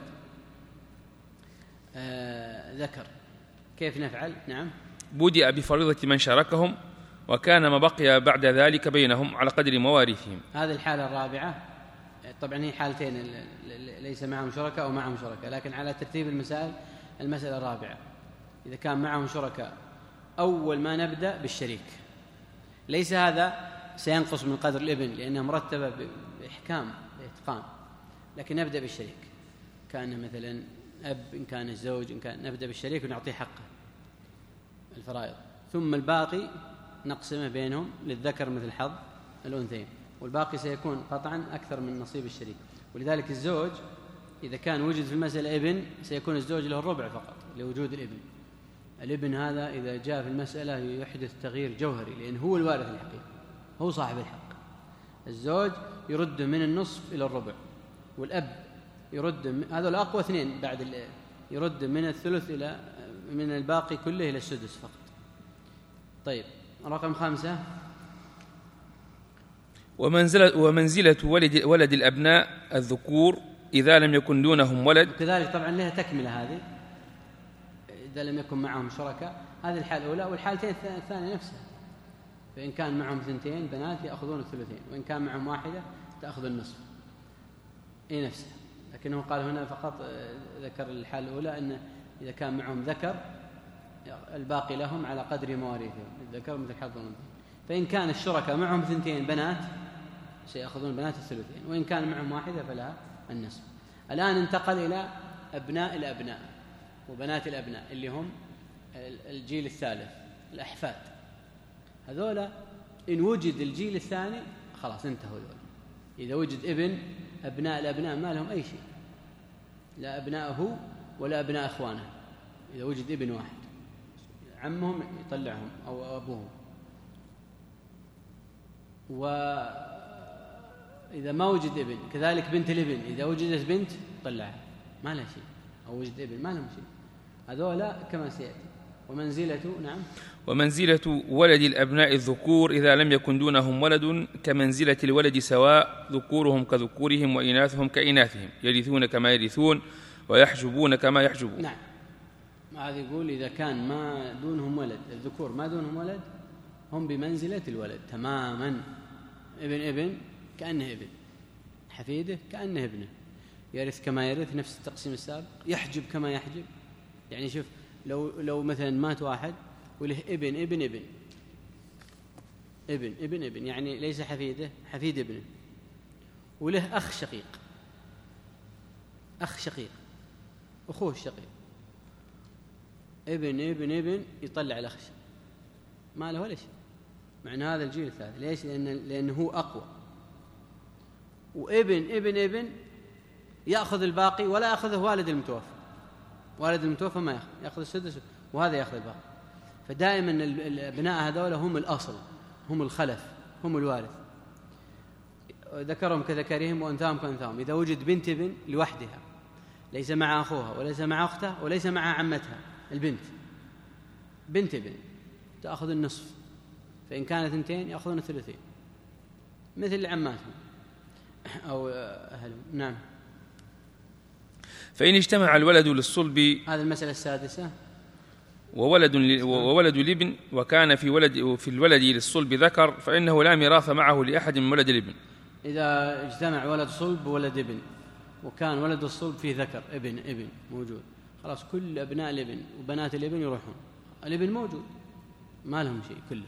آه ذكر، كيف نفعل؟ نعم. بدأ بفريضة من شاركهم وكان ما بقي بعد ذلك بينهم على قدر مواريثهم. هذه الحالة الرابعة. طبعا هي حالتين، ليس معهم شركاء أو معهم شركاء، لكن على ترتيب المسائل المسألة الرابعة إذا كان معهم شركاء أول ما نبدأ بالشريك. ليس هذا سينقص من قدر الابن لأنها مرتبة بإحكام بإتقان، لكن نبدأ بالشريك. كان مثلا أب إن كان الزوج إن كان، نبدأ بالشريك ونعطيه حقه الفرائض، ثم الباقي نقسمه بينهم للذكر مثل حظ الأنثيين، والباقي سيكون قطعا أكثر من نصيب الشريك. ولذلك الزوج إذا كان وجد في المسألة ابن سيكون الزوج له الربع فقط لوجود الابن. الابن هذا إذا جاء في المسألة يحدث تغيير جوهري، لأن هو الوارث الحقيقي، هو صاحب الحق. الزوج يرد من النصف إلى الربع، والأب يرد، هذول أقوى اثنين بعد، يرد من الثلث إلى من الباقي كله إلى السدس فقط. طيب رقم خمسة، ومنزلة, ومنزلة ولد, ولد الأبناء الذكور إذا لم يكن دونهم ولد. كذلك طبعا لها تكملة هذه، إذا لم يكن معهم شركاء، هذه الحالة الأولى. والحالتين الثانية نفسها، فإن كان معهم ثنتين بنات يأخذون الثلثين، وإن كان معهم واحدة تأخذ النصف، إيه نفسها. لكنه قال هنا فقط ذكر الحالة الأولى أن إذا كان معهم ذكر الباقي لهم على قدر مواريثهم، الذكر مثل حظ الأنثيين. فإن كان الشركاء معهم ثنتين بنات سيأخذون بنات الثلثين، وإن كان معهم واحدة فلها النصف. الآن انتقل إلى أبناء الأبناء وبنات الأبناء اللي هم الجيل الثالث، الأحفاد. هذولا إن وجد الجيل الثاني خلاص انتهوا هذولا. إذا وجد ابن، أبناء الأبناء ما لهم أي شيء، لا أبناءه ولا أبناء أخوانه. إذا وجد ابن واحد عمهم يطلعهم أو أبوهم. وإذا ما وجد ابن كذلك بنت الابن، إذا وجدت بنت طلعها ما لها شيء، أو وجد ابن ما لهم شيء. هذولا كما سيأتي. ومنزلة نعم ومنزلة ولد الأبناء الذكور إذا لم يكن دونهم ولد كمنزلة الولد سواء، ذكورهم كذكورهم وإناثهم كإناثهم، يرثون كما يرثون ويحجبون كما يحجبون. نعم، هذا يقول إذا كان ما دونهم ولد، الذكور ما دونهم ولد هم بمنزلة الولد تماما. ابن ابن كأنه ابن، حفيده كأنه ابنه، يرث كما يرث، نفس التقسيم السابق، يحجب كما يحجب. يعني شوف، لو لو مثلا مات واحد وله ابن ابن ابن ابن ابن ابن يعني ليس حفيده، حفيد ابنه، وله أخ شقيق، أخ شقيق أخوه الشقيق، ابن ابن ابن يطلع الأخ ما له ولا شيء. معنى هذا الجيل الثالث. ليش؟ لأن لأنه هو أقوى. وابن ابن ابن يأخذ الباقي ولا يأخذه والد المتوفى، والد المتوفى ما يأخذ، يأخذ السدس وهذا يأخذ الباقي. فدائما الأبناء هذول هم الأصل، هم الخلف، هم الوارث. ذكرهم كذكرهم وأنثاهم كأنثاهم. إذا وجد بنت ابن لوحدها ليس مع أخوها وليس مع أختها وليس مع عمتها، البنت بنت ابن تأخذ النصف، فإن كانت اثنتين يأخذون الثلثين مثل عماتهم أو أهلهم. نعم. فإن اجتمع الولد للصلب، هذه المسألة السادسة، وولد وولد الابن وكان في ولد في الولد للصلب ذكر، فإنه لا ميراث معه لأحد من ولد الابن. إذا اجتمع ولد صلب وولد ابن، وكان ولد الصلب فيه ذكر ابن ابن موجود، خلاص كل أبناء الابن وبنات الابن يروحون. الابن موجود ما لهم شيء كله،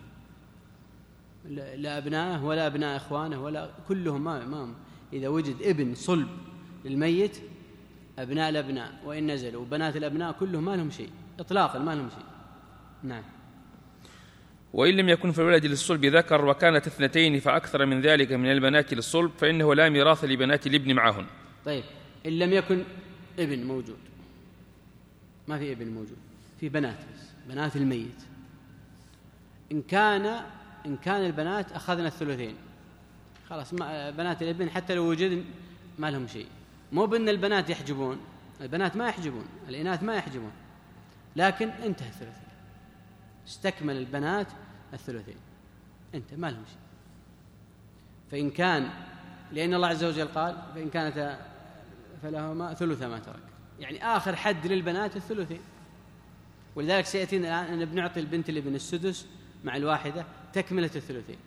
لا أبناءه ولا أبناء إخوانه ولا كلهم ما, ما إذا وجد ابن صلب للميت أبناء الأبناء وإن نزلوا وبنات الأبناء كلهم ما لهم شيء إطلاقا، ما لهم شيء. نعم. وإن لم يكن في الولد للصلب ذكر وكانت اثنتين فأكثر من ذلك من البنات للصلب، فإنه لا ميراث لبنات الابن معهن. طيب إن لم يكن ابن موجود، ما في ابن موجود، في بنات بس، بنات الميت. إن كان إن كان البنات أخذنا الثلثين خلاص، بنات الابن حتى لو وجد ما لهم شيء. مو بأن البنات يحجبون، البنات ما يحجبون، الإناث ما يحجبون، لكن انتهى الثلثين، استكمل البنات الثلثين، انت ما لهم شيء. فإن كان، لأن الله عز وجل قال فإن كانت فلهما ثلث ما ترك، يعني آخر حد للبنات الثلثين. ولذلك سيأتينا الآن أن بنعطي البنت الابن السدس مع الواحدة تكملة الثلثين.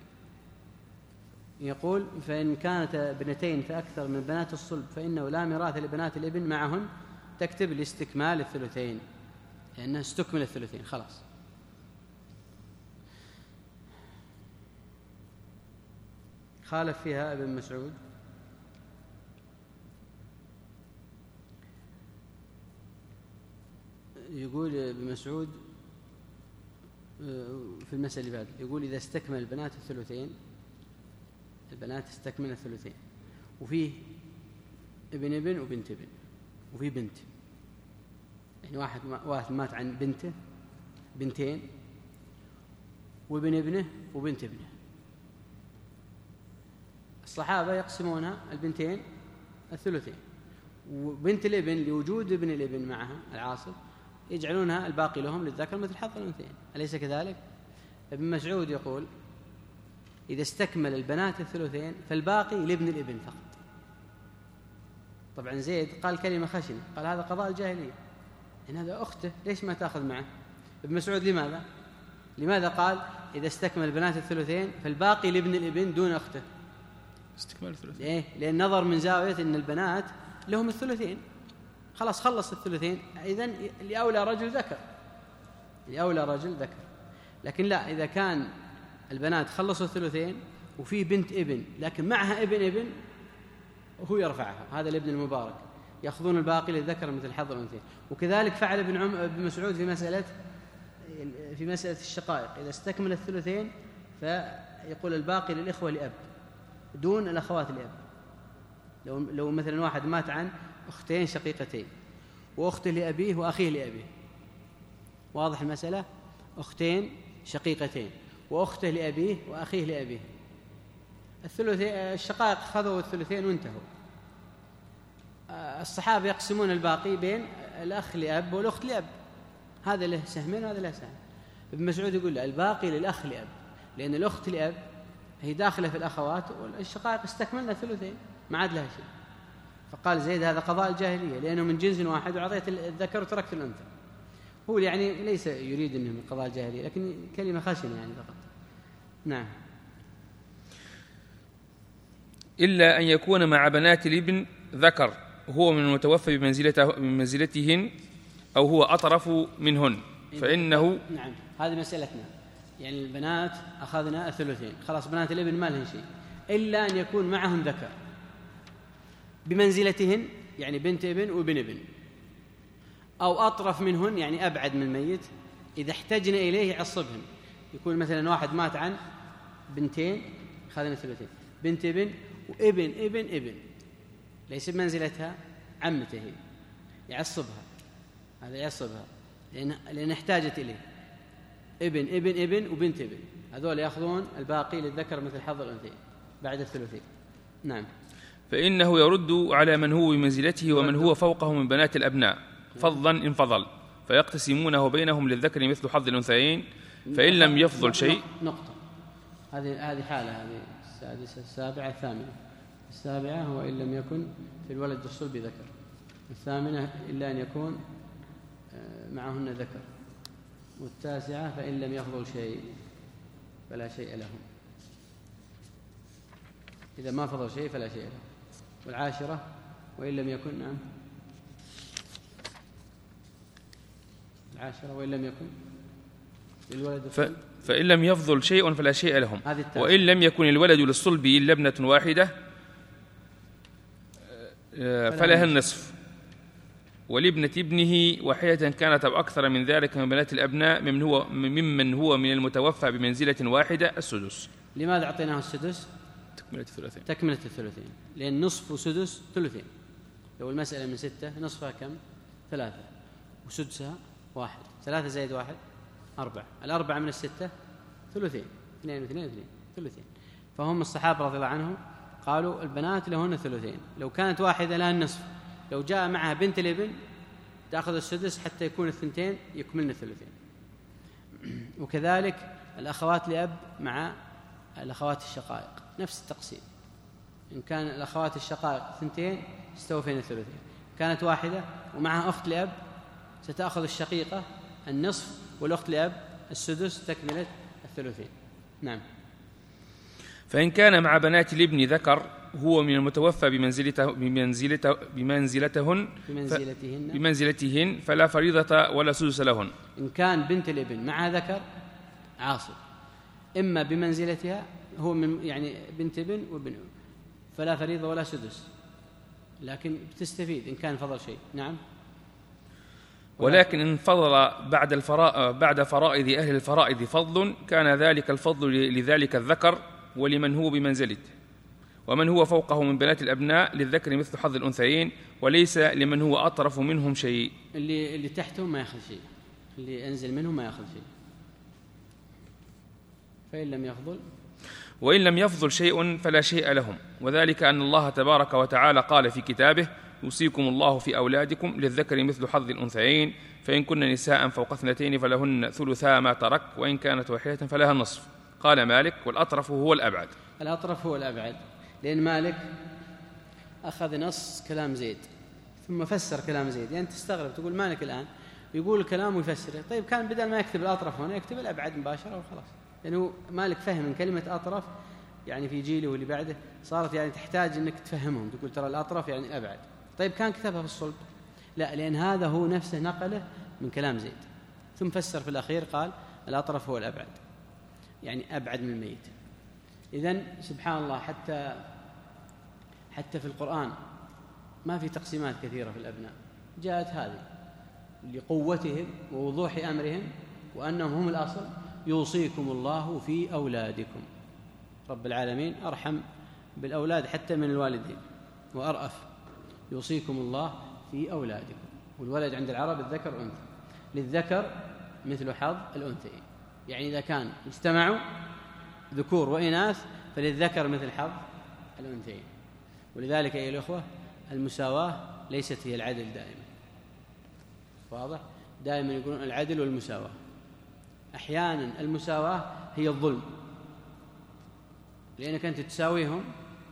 يقول فإن كانت ابنتين فأكثر من بنات الصلب فإنه لا ميراث لبنات الابن معهن، تكتب لاستكمال الثلثين لأنها استكمل الثلثين خلاص. خالف فيها ابن مسعود. يقول ابن مسعود في المسألة اللي بعد، يقول إذا استكمل البنات الثلثين، البنات استكمل الثلثين، وفيه ابن ابن وبنت ابن وفيه بنت، يعني واحد واحد مات عن بنته بنتين وابن ابنه وبنت ابنه. الصحابة يقسمونها البنتين الثلثين، وبنت الابن لوجود ابن الابن معها العاصب يجعلونها الباقي لهم للذكر مثل حظ الأنثيين، أليس كذلك؟ ابن مسعود يقول إذا استكمل البنات الثلثين فالباقي لابن الابن فقط. طبعا زيد قال كلمة خشنة، قال هذا قضاء الجاهلية، إن هذا أخته ليش ما تأخذ معه؟ ابن مسعود لماذا؟ لماذا قال إذا استكمل البنات الثلثين فالباقي لابن الابن دون أخته؟ استكمال الثلثين. إيه؟ لأن نظر من زاوية أن البنات لهم الثلثين، خلاص خلص الثلثين، إذن لأولى رجل ذكر، لأولى رجل ذكر. لكن لا، إذا كان البنات خلصوا الثلثين وفي بنت ابن لكن معها ابن ابن وهو يرفعها، هذا الابن المبارك، يأخذون الباقي للذكر مثل حظ الأنثيين. وكذلك فعل ابن عم ابن مسعود في مسألة في مسألة الشقائق، إذا استكمل الثلثين فيقول الباقي للإخوة لأب دون الأخوات لأب. لو لو مثلا واحد مات عن أختين شقيقتين وأخته لأبيه وأخيه لأبيه، واضح المسألة؟ أختين شقيقتين وأخته لأبيه وأخيه لأبيه، الثلثين الشقائق خذوا الثلثين وانتهوا. الصحابة يقسمون الباقي بين الأخ لأب والأخت لأب، هذا له سهمين وهذا له سهم. ابن مسعود يقول له الباقي للأخ لأب، لأن الأخت لأب هي داخلة في الأخوات والشقائق استكملنا الثلثين ما عاد لها شيء. فقال زيد هذا قضاء الجاهلية لأنه من جنس واحد وعطيت الذكر وتركت الأنثى. هو يعني ليس يريد أنه من قضاء الجاهلية، لكن كلمة خشنة يعني فقط. نعم. إلا أن يكون مع بنات الابن ذكر هو من المتوفى بمنزلته بمنزلتهن أو هو أطرف منهن فإنه. نعم، هذه مسألتنا، يعني البنات أخذنا الثلثين، خلاص بنات الابن ما لهن شيء إلا أن يكون معهم ذكر بمنزلتهن، يعني بنت ابن وابن ابن، أو أطرف منهن يعني أبعد من الميت، إذا احتجنا إليه يعصبهن. يكون مثلا واحد مات عن بنتين أخذنا الثلثين، بنت ابن وابن ابن ابن، ليس بمنزلتها عمته هي، يعصبها، هذا يعصبها لأن لأن احتاجت إليه، ابن ابن ابن وبنت ابن، هذول يأخذون الباقي للذكر مثل حظ الأنثيين بعد الثلثين. نعم. فإنه يرد على من هو بمنزلته ومن هو فوقه من بنات الأبناء فضلا إن فضل، فيقتسمونه بينهم للذكر مثل حظ الأنثيين، فإن لم يفضل شيء. نقطة، هذه هذه حالة، هذه السادسة السابعة الثامنة. السابعة هو إن لم يكن في الولد الصلب ذكر، الثامنة إلا أن يكون معهن ذكر، والتاسعة فإن لم يفضل شيء فلا شيء لهم، إذا ما فضل شيء فلا شيء له. والعاشرة وإن لم يكن. نعم، العاشرة وإن لم يكن للولد ف... فإن لم يفضل شيء فلا شيء لهم، وإن لم يكن الولد للصلب إلا ابنة واحدة فلها النصف، ولابنة ابنه واحدة كانت أو أكثر من ذلك من بنات الأبناء ممن هو ممن هو من المتوفى بمنزلة واحدة السدس. لماذا أعطيناه السدس؟ تكملة الثلثين. تكملة الثلثين، لأن نصف وسدس ثلثين. لو المسألة من ستة نصفها كم؟ ثلاثة، وسدسها واحد، ثلاثة زائد واحد أربعة، الأربعة من الستة ثلثين، اثنين واثنين اثنين ثلثين. فهم الصحابة رضي الله عنهم قالوا البنات لهن ثلثين، لو كانت واحدة لها النصف، لو جاء معها بنت الابن تأخذ السدس حتى يكون الثنتين يكملن الثلثين. وكذلك الأخوات لأب مع الأخوات الشقائق نفس التقسيم، إن كان الأخوات الشقائق ثنتين استوفين الثلثين، كانت واحدة ومعها أخت لأب ستأخذ الشقيقة النصف والأخت لأب السدس تكملة الثلثين. نعم. فإن كان مع بنات الابن ذكر هو من المتوفى بمنزلته بمنزلته بمنزلتهن بمنزلتهن بمنزلتهن فلا فريضة ولا سدس لهن. إن كان بنت الابن مع ذكر عاصب إما بمنزلتها هو من يعني بنت ابن وابن فلا فريضة ولا سدس، لكن بتستفيد إن كان فضل شيء. نعم. ولكن إن فضل بعد الفرائض بعد فرائض أهل الفرائض فضل كان ذلك الفضل لذلك الذكر ولمن هو بمنزلته، ومن هو فوقه من بنات الأبناء للذكر مثل حظ الأنثيين، وليس لمن هو أطرف منهم شيء. اللي اللي تحتهم ما يأخذ شيء، اللي أنزل منهم ما يأخذ شيء. فإن لم يفضل وإن لم يفضل شيء فلا شيء لهم، وذلك أن الله تبارك وتعالى قال في كتابه: يوصيكم الله في أولادكم للذكر مثل حظ الأنثيين، فإن كن نساء فوق اثنتين فلهن ثلثا ما ترك، وإن كانت واحدة فلها النصف. قال مالك: والأطرف هو الأبعد. الأطرف هو الأبعد، لأن مالك أخذ نص كلام زيد ثم فسر كلام زيد. يعني تستغرب تقول مالك الآن يقول الكلام ويفسره، طيب كان بدل ما يكتب الأطرف هنا يكتب الأبعد مباشرة وخلاص. لأنه يعني مالك فهم من كلمة أطرف يعني في جيله واللي بعده صارت يعني تحتاج أنك تفهمهم، تقول ترى الأطرف يعني الأبعد. طيب كان كتبها في الصلب؟ لا، لأن هذا هو نفسه نقله من كلام زيد ثم فسر في الأخير قال الأطرف هو الأبعد، يعني أبعد من الميت. إذن سبحان الله حتى حتى في القرآن ما في تقسيمات كثيرة في الأبناء، جاءت هذه لقوتهم ووضوح أمرهم وأنهم هم الأصل. يوصيكم الله في أولادكم. رب العالمين أرحم بالأولاد حتى من الوالدين وأرأف. يوصيكم الله في أولادكم، والولد عند العرب الذكر أنثى، للذكر مثل حظ الأنثيين. يعني إذا كان اجتمعوا ذكور وإناث فللذكر مثل حظ الأنثيين. ولذلك أيها الأخوة المساواة ليست هي العدل دائما، واضح؟ دائما يقولون العدل والمساواة. أحيانا المساواة هي الظلم، لأنك أنت تساويهم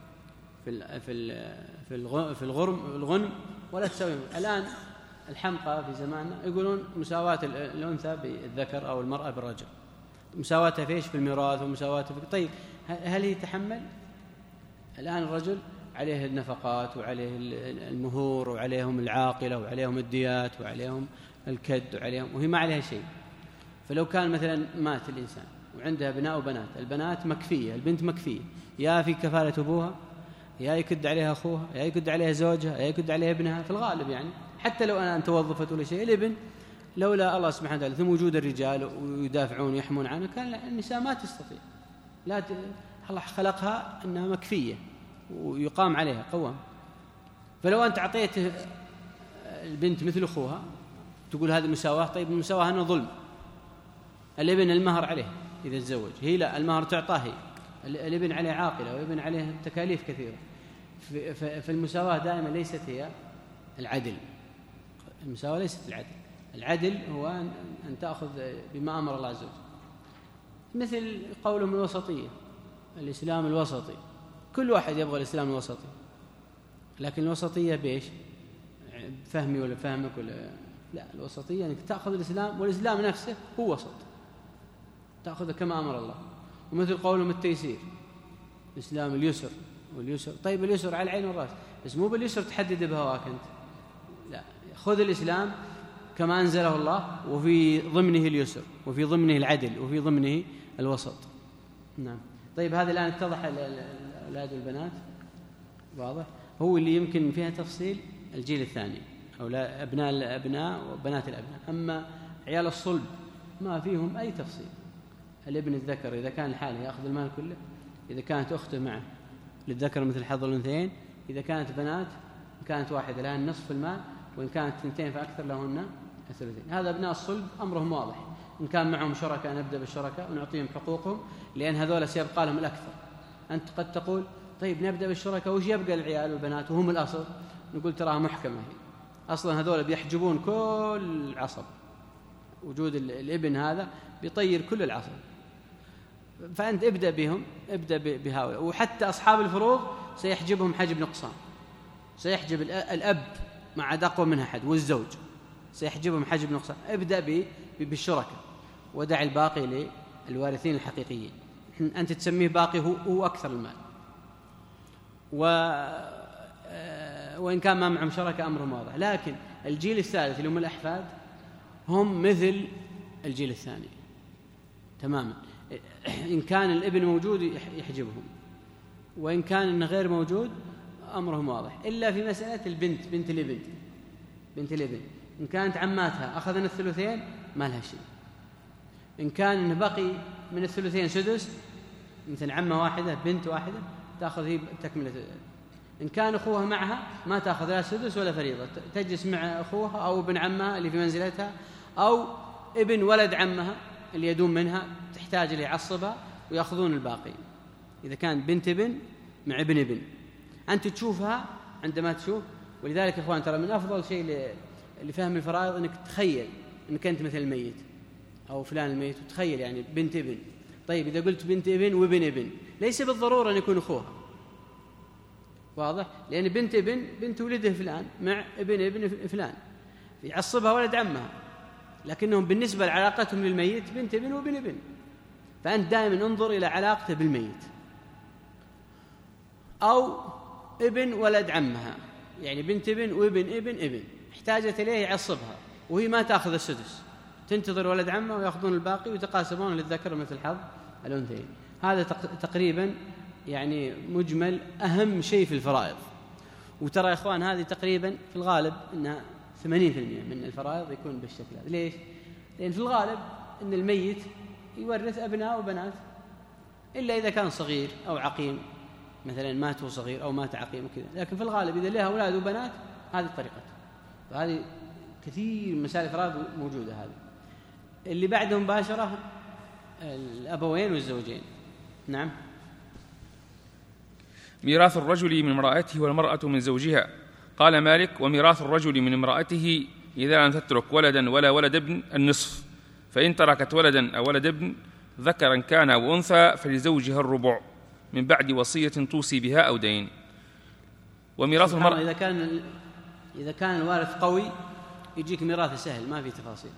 في في في الغرم الغنم ولا تساويهم. الآن الحمقى في زماننا يقولون مساواة الأنثى بالذكر أو المرأة بالرجل، مساواتها فيش في الميراث ومساواتها في... طيب هل هي تحمل؟ الآن الرجل عليه النفقات وعليه المهور وعليهم العاقلة وعليهم الديات وعليهم الكد وعليهم، وهي ما عليها شيء. فلو كان مثلا مات الإنسان وعندها أبناء وبنات، البنات مكفية، البنت مكفية، يا في كفالة أبوها يا يكد عليها أخوها يا يكد عليها زوجها يا يكد عليها ابنها في الغالب. يعني حتى لو أنا توظفت ولا شيء، الابن لولا الله سبحانه وتعالى ثم وجود الرجال ويدافعون ويحمون عنه كان النساء ما تستطيع. لا ت... الله خلقها أنها مكفية ويقام عليها قوام. فلو أنت أعطيت البنت مثل أخوها تقول هذه مساواة. طيب المساواة هنا ظلم. الابن المهر عليه إذا تزوج، هي لا، المهر تعطاه هي. الابن عليه عاقلة والابن عليه تكاليف كثيرة. في المساواة دائما ليست هي العدل. المساواة ليست العدل. العدل هو أن تأخذ بما أمر الله عز وجل، مثل قولهم الوسطية، الإسلام الوسطي. كل واحد يبغى الإسلام الوسطي، لكن الوسطية بإيش؟ فهمي ولا فهمك ولا لا. الوسطية أنك تأخذ الإسلام والإسلام نفسه هو وسط، تأخذه كما أمر الله. ومثل قولهم التيسير، الإسلام اليسر واليسر. طيب اليسر على العين والرأس، بس مو باليسر تحدد بهواك أنت، لا، خذ الإسلام كما أنزله الله وفي ضمنه اليسر وفي ضمنه العدل وفي ضمنه الوسط. نعم. طيب هذا الآن اتضح الأولاد والبنات واضح. هو اللي يمكن فيها تفصيل الجيل الثاني، أولاد أبناء الأبناء وبنات الأبناء. أما عيال الصلب ما فيهم أي تفصيل. الابن الذكر إذا كان الحالة يأخذ المال كله، إذا كانت أخته معه للذكر مثل حظ الأنثيين، إذا كانت بنات كانت واحدة لها نصف المال، وإن كانت اثنتين فأكثر لهن الثلثين. هذا أبناء الصلب أمرهم واضح. إن كان معهم شركاء نبدأ بالشركاء ونعطيهم حقوقهم، لأن هذول سيبقى لهم الأكثر. أنت قد تقول طيب نبدأ بالشركاء وش يبقى العيال والبنات وهم الأصل؟ نقول تراها محكمة هي. أصلا هذول بيحجبون كل العصب، وجود الابن هذا بيطير كل العصب. فأنت ابدأ بهم، ابدأ بهؤلاء. وحتى أصحاب الفروض سيحجبهم حجب نقصان، سيحجب الأب مع عاد أقوى منها حد، والزوج سيحجبهم حجب نقصان. ابدأ بالشركة ودع الباقي الوارثين الحقيقيين، أنت تسميه باقي، هو, هو أكثر المال، و وإن كان ما معهم شركة أمرهم واضح. لكن الجيل الثالث اللي هم الأحفاد هم مثل الجيل الثاني تماما، إن كان الابن موجود يحجبهم، وإن كان غير موجود أمرهم واضح، إلا في مسألة البنت، بنت الابن بنت الابن إن كانت عماتها أخذنا الثلثين ما لها شيء، إن كان بقي من الثلثين سدس مثل عمة واحدة بنت واحدة تأخذ هي تكملة، إن كان أخوها معها ما تأخذ لا سدس ولا فريضة، تجلس مع أخوها أو ابن عمها اللي في منزلتها، أو ابن ولد عمها اللي يدوم منها تحتاج اللي يعصبها ويأخذون الباقي. إذا كان بنت ابن مع ابن ابن أنت تشوفها عندما تشوف. ولذلك يا إخوان ترى من أفضل شيء لفهم الفرائض أنك تخيل أنك أنت مثل الميت أو فلان الميت، وتخيل يعني بنت ابن. طيب إذا قلت بنت ابن وابن ابن ليس بالضرورة أن يكون أخوها، واضح؟ لأن بنت ابن بنت ولده فلان مع ابن ابن فلان يعصبها ولد عمها، لكنهم بالنسبة لعلاقتهم للميت بنت ابن وابن ابن، فأنت دائما انظر إلى علاقته بالميت. أو ابن ولد عمها، يعني بنت ابن وابن ابن ابن احتاجت إليه يعصبها وهي ما تأخذ السدس، تنتظر ولد عمها ويأخذون الباقي ويتقاسمون للذكر مثل حظ الأنثيين. هذا تقريبا يعني مجمل أهم شيء في الفرائض. وترى يا إخوان هذه تقريبا في الغالب أنها ثمانين بالمئة من الفرائض يكون بالشكل هذا. ليش؟ لأن في الغالب أن الميت يورث أبناء وبنات، إلا إذا كان صغير أو عقيم، مثلا مات وهو صغير أو مات عقيم وكذا، لكن في الغالب إذا له أولاد وبنات هذه الطريقة. فهذه كثير من مسائل الفرائض موجودة. هذه اللي بعدهم مباشرة الأبوين والزوجين. نعم. ميراث الرجل من امرأته والمرأة من زوجها. قال مالك: وميراث الرجل من امرأته إذا لم تترك ولدا ولا ولد ابن النصف، فإن تركت ولدا أو ولد ابن ذكرا كان أو أنثى فلزوجها الربع من بعد وصية توصي بها أو دين. وميراث المرأة إذا كان إذا كان الوارث قوي يجيك ميراث سهل ما في تفاصيل،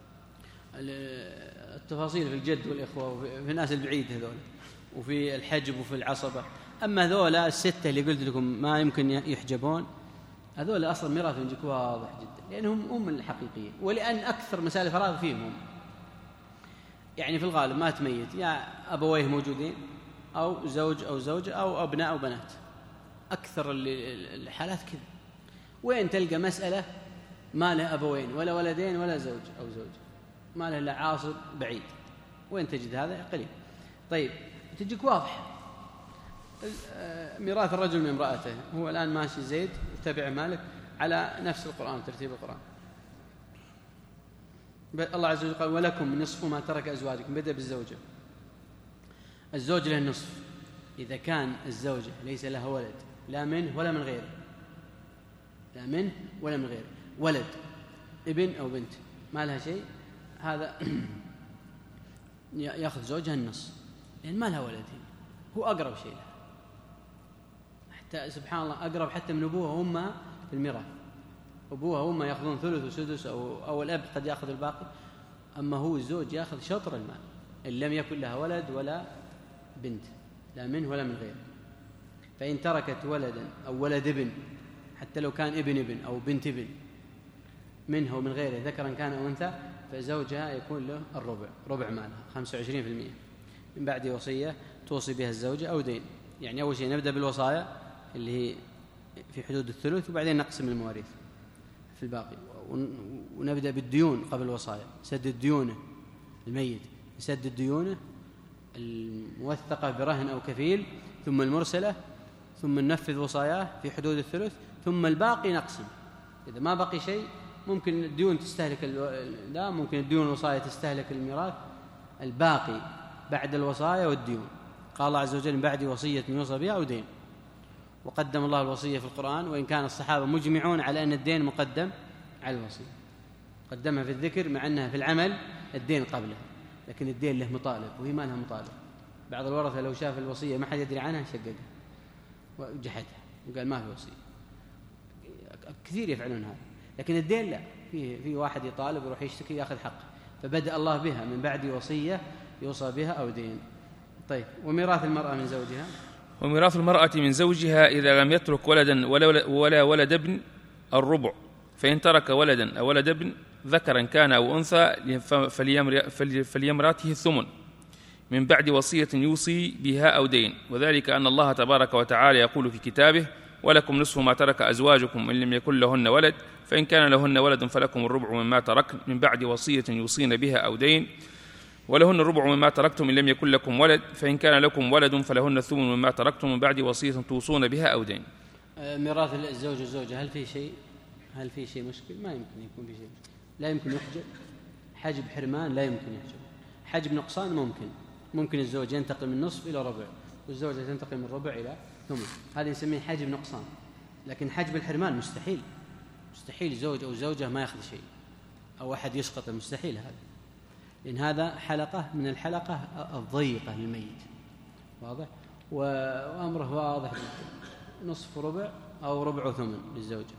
التفاصيل في الجد والإخوة وفي الناس البعيد هذول وفي الحجب وفي العصبة. أما هذول الستة اللي قلت لكم ما يمكن يحجبون، هذول أصلا ميراث يجيك واضح جدا، لأنهم هم الحقيقيين، ولأن أكثر مسائل الفرائض فيهم. يعني في الغالب ما تميت يا أبويه موجودين أو زوج أو زوجة أو أبناء أو بنات، أكثر الحالات كذا. وين تلقى مسألة ما له أبوين ولا ولدين ولا زوج أو زوجة، ما له إلا عاصر بعيد، وين تجد هذا؟ قليل. طيب تجيك واضح ميراث الرجل من امرأته. هو الآن ماشي زيد تبع مالك على نفس القرآن ترتيب القرآن. الله عز وجل قال: ولكم نصف ما ترك أزواجكم. بدأ بالزوجة. الزوج له النصف إذا كان الزوجة ليس لها ولد لا منه ولا من غيره، لا منه ولا من غيره، ولد ابن أو بنت ما لها شيء، هذا يأخذ زوجها النص، لأن ما لها ولد، هو أقرب شيء لها، حتى سبحان الله أقرب حتى من أبوها وأمها في الميراث. أبوها وأمها يأخذون ثلث وسدس، أو, أو الأب قد يأخذ الباقي، أما هو الزوج يأخذ شطر المال إن لم يكن لها ولد ولا بنت لا منه ولا من غيره. فإن تركت ولدا أو ولد ابن، حتى لو كان ابن ابن أو بنت ابن منه ومن غيره ذكرا كان أو أنثى، فزوجها يكون له الربع، ربع مالها خمسة وعشرين بالمئة من بعد وصية توصي بها الزوجة أو دين. يعني أول شيء نبدأ بالوصايا اللي هي في حدود الثلث، وبعدين نقسم المواريث في الباقي، ونبدأ بالديون قبل الوصايا، سدد ديونه الميت، يسدد ديونه الموثقة برهن أو كفيل، ثم المرسلة، ثم ننفذ وصاياه في حدود الثلث، ثم الباقي نقسم. إذا ما بقي شيء ممكن الديون تستهلك لا ممكن الديون الوصايا تستهلك الميراث، الباقي بعد الوصايا والديون. قال الله عز وجل: من بعد وصية يوصى بها أو دين. وقدم الله الوصية في القرآن، وإن كان الصحابة مجمعون على أن الدين مقدم على الوصية، قدمها في الذكر مع أنها في العمل الدين قبله، لكن الدين له مطالب وهي ما لها مطالب. بعض الورثة لو شاف الوصية ما حد يدري عنها شققها وجحدها وقال ما في وصية، كثير يفعلون هذا. لكن الدين لا، في في واحد يطالب يروح يشتكي ياخذ حقه، فبدأ الله بها من بعد وصية يوصى بها أو دين. طيب، وميراث المرأة من زوجها؟ وميراث المرأة من زوجها إذا لم يترك ولدا ولا ولد ابن الربع، فإن ترك ولدا أو ولد ابن ذكرا كان أو أنثى فليمرأته الثمن من بعد وصية يوصي بها أو دين، وذلك أن الله تبارك وتعالى يقول في كتابه: ولكم نصف ما ترك أزواجكم إن لم يكن لهن ولد، فإن كان لهن ولد فلكم الربع مما تركن من بعد وصية يوصين بها أو دين، ولهن الربع مما تركتم إن لم يكن لكم ولد، فإن كان لكم ولد فلهن الثمن مما تركتم من بعد وصية توصون بها أو دين. ميراث الزوج والزوجة، هل في شيء هل في شيء مشكل؟ ما يمكن يكون في شيء مشكل. لا يمكن يحجب. حجب حرمان لا يمكن يحجب. حجب نقصان ممكن. ممكن الزوج ينتقل من نصف إلى ربع، والزوجة تنتقل من ربع إلى ثمن، هذا يسميه حجب نقصان. لكن حجب الحرمان مستحيل. مستحيل زوج أو زوجة ما يأخذ شيء أو أحد يسقط، مستحيل هذا، لأن هذا حلقة من الحلقة الضيقة للميت. واضح؟ وأمره واضح جدا، نصف ربع أو ربع ثمن للزوجة.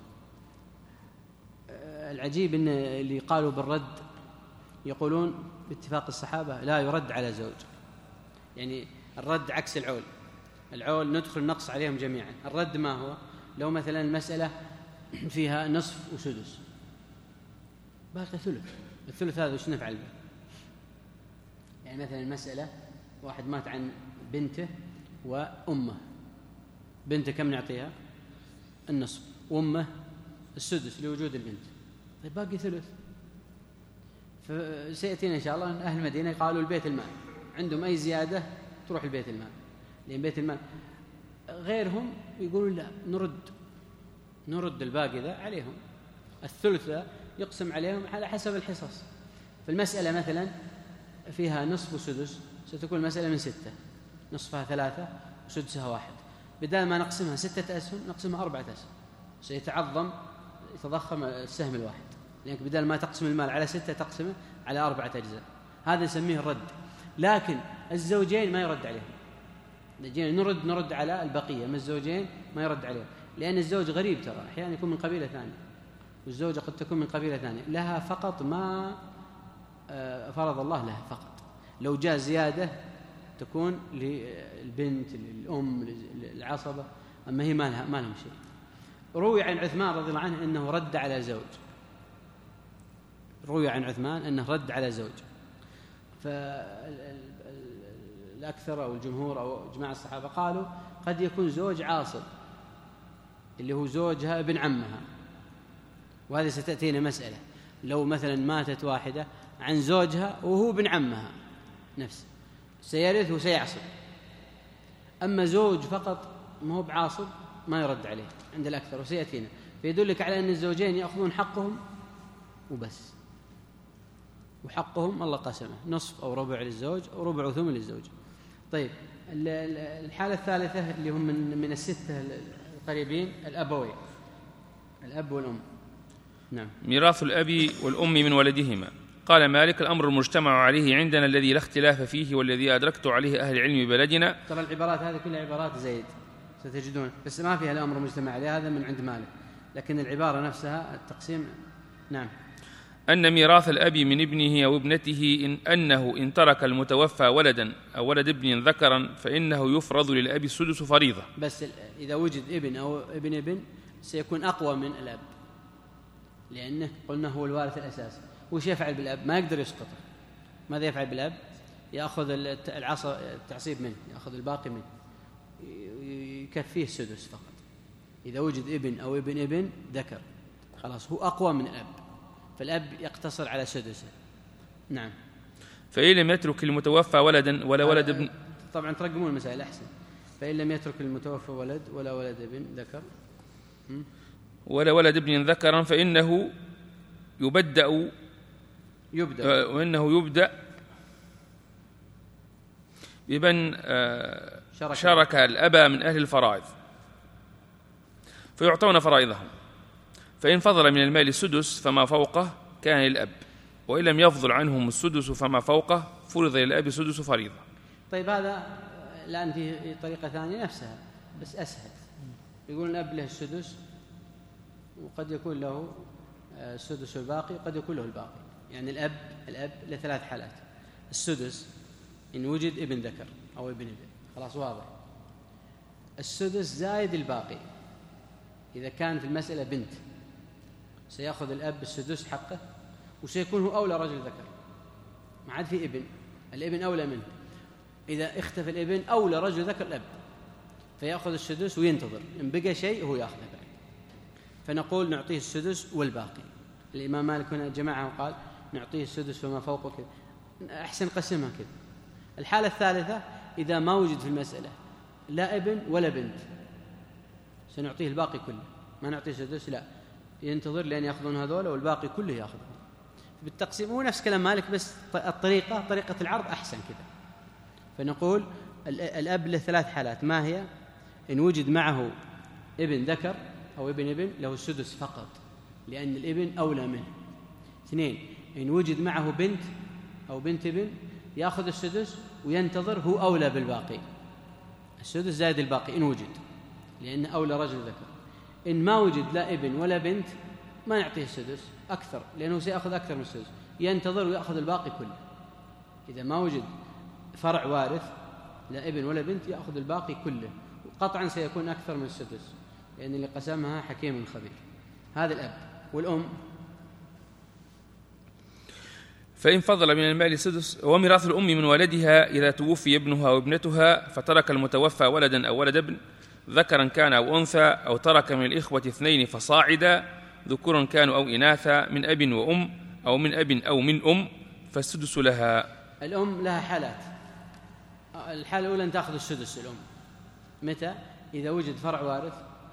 العجيب أن اللي قالوا بالرد يقولون باتفاق الصحابة لا يرد على زوج، يعني الرد عكس العول. العول ندخل نقص عليهم جميعا، الرد ما هو؟ لو مثلا المسألة فيها نصف وسدس، باقي ثلث، الثلث هذا وش نفعل به؟ يعني مثلا المسألة واحد مات عن بنته وأمه، بنته كم نعطيها؟ النصف، وأمه السدس لوجود البنت، طيب باقي ثلث. فسيأتينا إن شاء الله أن أهل المدينة قالوا البيت المال، عندهم أي زيادة تروح البيت المال، لأن بيت المال. غيرهم يقولون لا، نرد نرد الباقي ذا عليهم، الثلث يقسم عليهم على حسب الحصص. فالمسألة مثلا فيها نصف وسدس، ستكون المسألة من ستة، نصفها ثلاثة وسدسها واحد، بدل ما نقسمها ستة أسهم نقسمها أربعة أسهم، سيتعظم يتضخم السهم الواحد، لأنك بدل ما تقسم المال على ستة تقسمه على أربعة أجزاء. هذا نسميه الرد. لكن الزوجين ما يرد عليهم، نجينا نرد نرد على البقية من الزوجين ما يرد عليهم، لأن الزوج غريب ترى أحيانا يكون من قبيلة ثانية، والزوجة قد تكون من قبيلة ثانية، لها فقط ما فرض الله لها فقط. لو جاء زيادة تكون للبنت للأم للعصبة، أما هي ما لها ما لهم شيء. روي عن عثمان رضي الله عنه أنه رد على زوج، روي عن عثمان أنه رد على زوج. فالأكثر أو الجمهور أو جماعة الصحابة قالوا قد يكون زوج عاصب اللي هو زوجها ابن عمها، وهذه ستأتينا مسألة. لو مثلا ماتت واحدة عن زوجها وهو ابن عمها نفسه، سيرث وسيعصب. أما زوج فقط ما هو بعاصب ما يرد عليه عند الأكثر، وسيأتينا. فيدلك على أن الزوجين يأخذون حقهم وبس، وحقهم الله قسمه، نصف أو ربع للزوج أو ربع وثمن للزوج. طيب، الحالة الثالثة اللي هم من, من الستة القريبين، الأبوين، الأب والأم. نعم. ميراث الأب والأم من ولدهما. قال مالك: الأمر المجتمع عليه عندنا الذي لا اختلاف فيه والذي أدركت عليه أهل العلم ببلدنا. ترى العبارات هذه كلها عبارات زيد ستجدون، بس ما فيها الأمر المجتمع عليه، هذا من عند مالك، لكن العبارة نفسها التقسيم. نعم. أن ميراث الأب من ابنه أو ابنته إن أنه إن ترك المتوفى ولدا أو ولد ابن ذكرا فإنه يفرض للأب السدس فريضة. بس إذا وجد ابن أو ابن ابن سيكون أقوى من الأب، لأنه قلنا هو الوارث الأساسي. وش يفعل بالأب؟ ما يقدر يسقطه. ماذا يفعل بالأب؟ يأخذ العصا التعصيب منه، يأخذ الباقي منه، يكفيه السدس فقط. إذا وجد ابن أو ابن ابن ذكر خلاص هو أقوى من الأب، فالأب يقتصر على سدسه. نعم. فإن لم يترك المتوفى ولدا ولا ولد ابن، طبعا ترقمون المسائل أحسن. فإن لم يترك المتوفى ولد ولا ولد ابن ذكر ولا ولد ابن ذكرا فإنه يبدأ يبدأ وإنه يبدأ بمن شرك, شرك الأب من أهل الفرائض فيعطون فرائضهم، فإن فضل من المال السدس فما فوقه كان للأب، وإن لم يفضل عنهم السدس فما فوقه فرض للأب السدس فريضة. طيب، هذا الآن في طريقة ثانية نفسها بس أسهل. يقول الأب له السدس وقد يكون له السدس الباقي، قد يكون له الباقي. يعني الأب الأب له ثلاث حالات: السدس إن وجد ابن ذكر أو ابن ابن، خلاص واضح. السدس زائد الباقي. إذا كان في المسألة بنت سيأخذ الأب السدس حقه، وسيكون هو أولى رجل ذكر، ما عاد في ابن، الابن أولى منه. إذا اختفى الابن أولى رجل ذكر الأب، فيأخذ السدس وينتظر، إن بقى شيء هو يأخذه بعد. فنقول نعطيه السدس والباقي. الإمام مالك هنا جماعة وقال نعطيه السدس وما فوقه كذا، أحسن قسمها كذا. الحالة الثالثة إذا ما وجد في المسألة لا ابن ولا بنت، سنعطيه الباقي كله، ما نعطيه السدس، لا، ينتظر لأن يأخذون هذول والباقي كله يأخذون. بالتقسيم هو نفس كلام مالك، بس الطريقة طريقة العرض أحسن كذا. فنقول الأب له ثلاث حالات، ما هي؟ إن وجد معه ابن ذكر أو ابن ابن له السدس فقط، لأن الابن أولى منه. اثنين، إن وجد معه بنت أو بنت ابن يأخذ السدس وينتظر، هو أولى بالباقي، السدس زائد الباقي إن وجد، لأن أولى رجل ذكر. إن ما وجد لا ابن ولا بنت ما نعطيه السدس أكثر، لأنه سيأخذ أكثر من السدس، ينتظر ويأخذ الباقي كله. إذا ما وجد فرع وارث لا ابن ولا بنت يأخذ الباقي كله، وقطعا سيكون أكثر من السدس، لأن اللي قسمها حكيم خبير. هذا الأب. والأم فإن فضل من المال سدس. وميراث الأم من ولدها إذا توفي ابنها أو ابنتها فترك المتوفى ولدا أو ولد ابن ذكرا كان أو أنثى، أو ترك من الإخوة اثنين فصاعدا ذكورا كانوا أو إناثا، من أب وأم أو من أب أو من أم، فالسدس لها. الأم لها حالات. الحالة الأولى أن تأخذ السدس الأم. متى؟ إذا وجد فرع وارث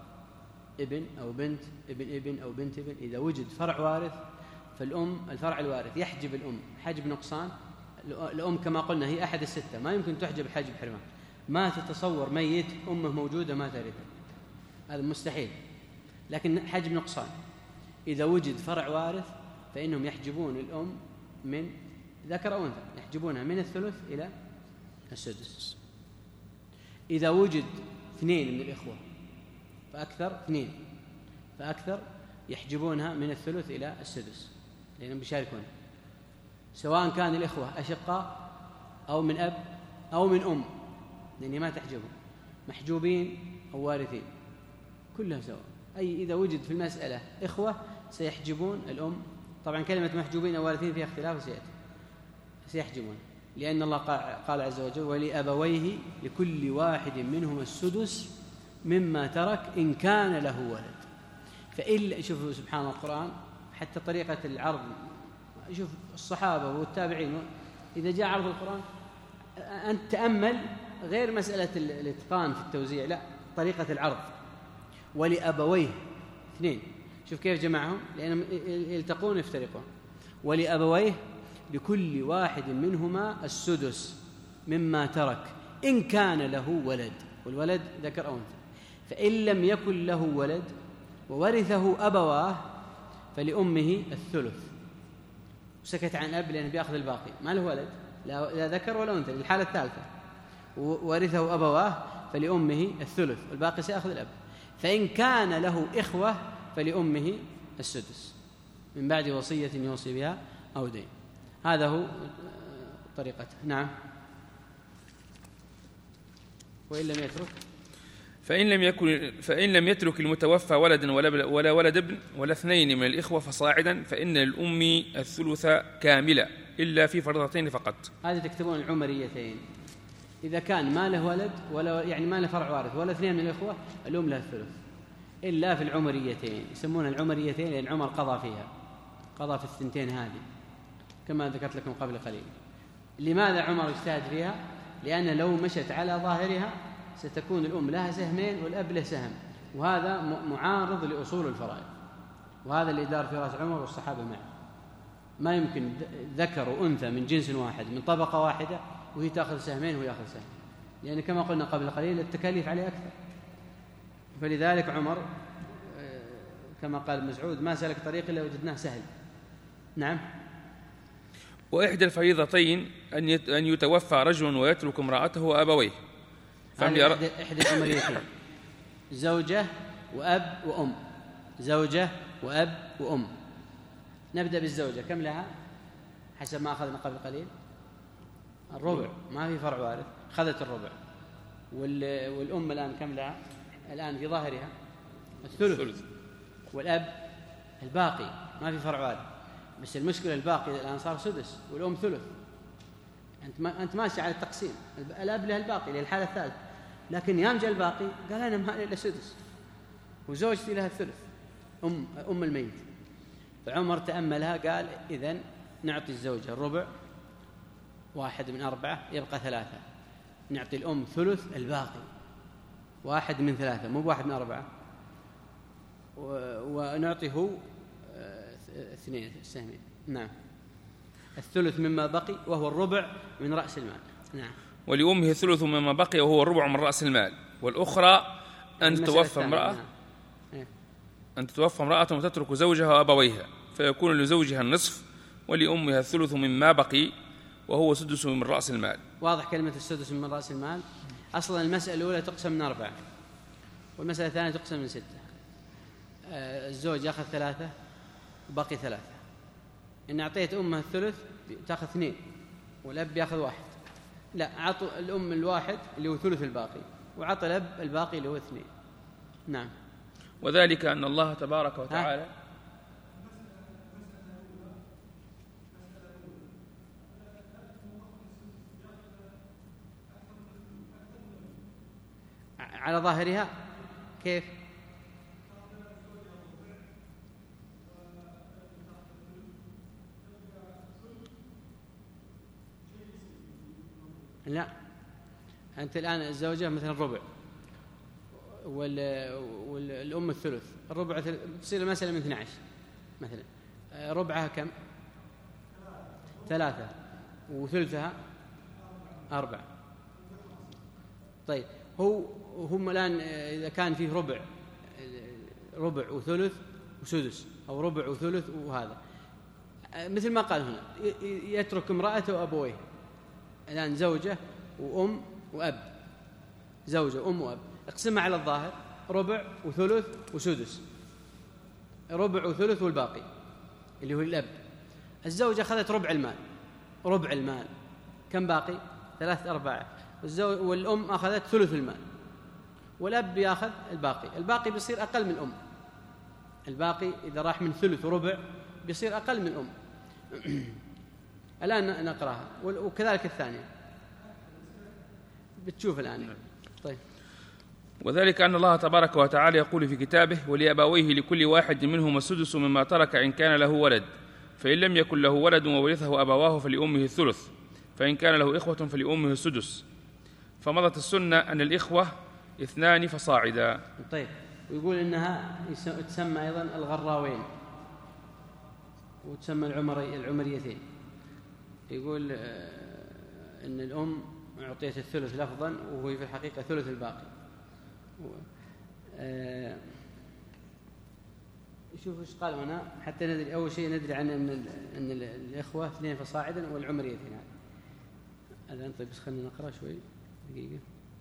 ابن أو بنت ابن ابن أو بنت ابن. إذا وجد فرع وارث فالأم الفرع الوارث يحجب الأم حجب نقصان. الأم كما قلنا هي أحد الستة، ما يمكن تحجب حجب حرمان. ما تتصور ميت أمه موجودة ما ترثه، هذا مستحيل، لكن حجب نقصان. إذا وجد فرع وارث فإنهم يحجبون الأم من ذكر أو أنثى، يحجبونها من الثلث إلى السدس. إذا وجد اثنين من الإخوة فأكثر، اثنين فأكثر، يحجبونها من الثلث إلى السدس، لأنهم بيشاركون، سواء كان الإخوة أشقاء أو من أب أو من أم، لأنها ما تحجبهم، محجوبين أو وارثين، كلها سواء. أي إذا وجد في المسألة إخوة سيحجبون الأم. طبعا كلمة محجوبين أو وارثين فيها اختلاف، سيأتي سيحجبون، لأن الله قال عز وجل ولأبويه لكل واحد منهما السدس مما ترك إن كان له ولد. فإلا شوفوا سبحان القرآن، حتى طريقة العرض، شوف الصحابة والتابعين إذا جاء عرض القرآن أنت تأمل، غير مسألة الإتقان في التوزيع، لا، طريقة العرض. ولأبويه اثنين، شوف كيف جمعهم، لأنهم يلتقون يفترقون. ولأبويه لكل واحد منهما السدس مما ترك إن كان له ولد، والولد ذكر أو أنثى. فإن لم يكن له ولد وورثه أبواه فلأمه الثلث. وسكت عن الأب لأنه بيأخذ الباقي، ما له ولد لا ذكر ولا أنثى، الحالة الثالثة. وورثه أبواه فلأمه الثلث، والباقي سيأخذ الأب. فإن كان له إخوة فلأمه السدس من بعد وصية يوصي بها أو دين. هذا هو طريقته. نعم. وإن لم يترك فإن لم يكن فإن لم يترك المتوفى ولدا ولا ولد ابن ولا اثنين من الإخوة فصاعدا فإن الأم الثلث كاملة إلا في فرضتين فقط. هذه تكتبون العمريتين. إذا كان ما له ولد ولا يعني ما له فرع وارث ولا اثنين من الإخوة الأم لها الثلث، إلا في العمريتين، يسمونها العمريتين لأن عمر قضى فيها، قضى في الثنتين هذه كما ذكرت لكم قبل قليل. لماذا عمر اجتهد فيها؟ لأن لو مشت على ظاهرها ستكون الأم لها سهمين والأب له سهم، وهذا معارض لأصول الفرائض، وهذا اللي دار في رأس عمر والصحابة معه. ما يمكن ذكر وأنثى من جنس واحد من طبقة واحدة وهي تأخذ سهمين وهو يأخذ سهم، لأن كما قلنا قبل قليل التكاليف عليه أكثر. فلذلك عمر كما قال مسعود ما سلك طريق إلا وجدناه سهل. نعم. وإحدى الفريضتين أن يتوفى رجل ويترك امرأته وأبويه. هذه إحدى العمريتين، زوجة وأب وأم، زوجة وأب وأم. نبدأ بالزوجة، كم لها حسب ما أخذنا قبل قليل؟ الربع، ما في فرع وارث، أخذت الربع. والأم الآن كم لها؟ الآن في ظاهرها الثلث، والأب الباقي، ما في فرع وارث. بس المشكلة الباقي الآن صار سدس والأم ثلث. أنت ما أنت ماشي على التقسيم، الأب له الباقي للحالة الثالثة، لكن يوم جاء الباقي قال أنا ما إلا سدس وزوجتي لها الثلث، أم أم الميت. فعمر تأملها قال إذن نعطي الزوجة الربع، واحد من أربعة يبقى ثلاثة، نعطي الأم ثلث الباقي، واحد من ثلاثة مو بواحد من أربعة، ونعطي هو اثنين السهمين. نعم، الثلث مما بقي وهو الربع من رأس المال. نعم. ولأمه الثلث مما بقي وهو الربع من رأس المال. والأخرى أن تتوفى امرأة نعم. أن تتوفى امرأة وتترك زوجها وأبويها، فيكون لزوجها النصف ولأمها الثلث مما بقي وهو سدس من رأس المال. واضح كلمة السدس من رأس المال. أصلا المسألة الأولى تقسم من أربعة، والمسألة الثانية تقسم من ستة. الزوج يأخذ ثلاثة وبقي ثلاثة. إن أعطيت أمها الثلث تأخذ اثنين والأب يأخذ واحد. لا، عطوا الأم الواحد اللي هو ثلث الباقي، وعطى الأب الباقي اللي هو اثنين. نعم. وذلك أن الله تبارك وتعالى على ظاهرها كيف؟ لا، أنت الآن الزوجة مثلا الربع والأم الثلث، الربع تصير المسألة من اثني عشر مثلا، ربعها كم؟ ثلاثة وثلثها أربعة. طيب هو هم الآن إذا كان فيه ربع ربع وثلث وسدس، أو ربع وثلث وهذا، مثل ما قال هنا يترك امرأته وأبويه. الآن زوجة وأم وأب، زوجة وأم وأب، اقسمها على الظاهر ربع وثلث وسدس، ربع وثلث والباقي اللي هو الأب. الزوجة أخذت ربع المال، ربع المال كم باقي؟ ثلاثة أرباع. والأم أخذت ثلث المال، والأب يأخذ الباقي. الباقي بيصير أقل من الأم، الباقي إذا راح من ثلث وربع بيصير أقل من الأم. الآن نقرأها، وكذلك الثانية بتشوف الآن. طيب. وذلك أن الله تبارك وتعالى يقول في كتابه: ولأبويه لكل واحد منهما السدس مما ترك إن كان له ولد، فإن لم يكن له ولد وورثه أبواه فلأمه الثلث، فإن كان له إخوة فلأمه السدس. فمضت السنة أن الإخوة اثنان فصاعدا. طيب. ويقول إنها تسمى أيضا الغراوين وتسمى العمري العمريتين. يقول إن الأم أعطيت الثلث لفظا وهو في الحقيقة ثلث الباقي. شوف ايش قال هنا حتى ندري. أول شيء ندري عن أن أن الإخوة اثنين فصاعدا والعمريتين. هذا طيب، بس خلينا نقرأ شوي دقيقة.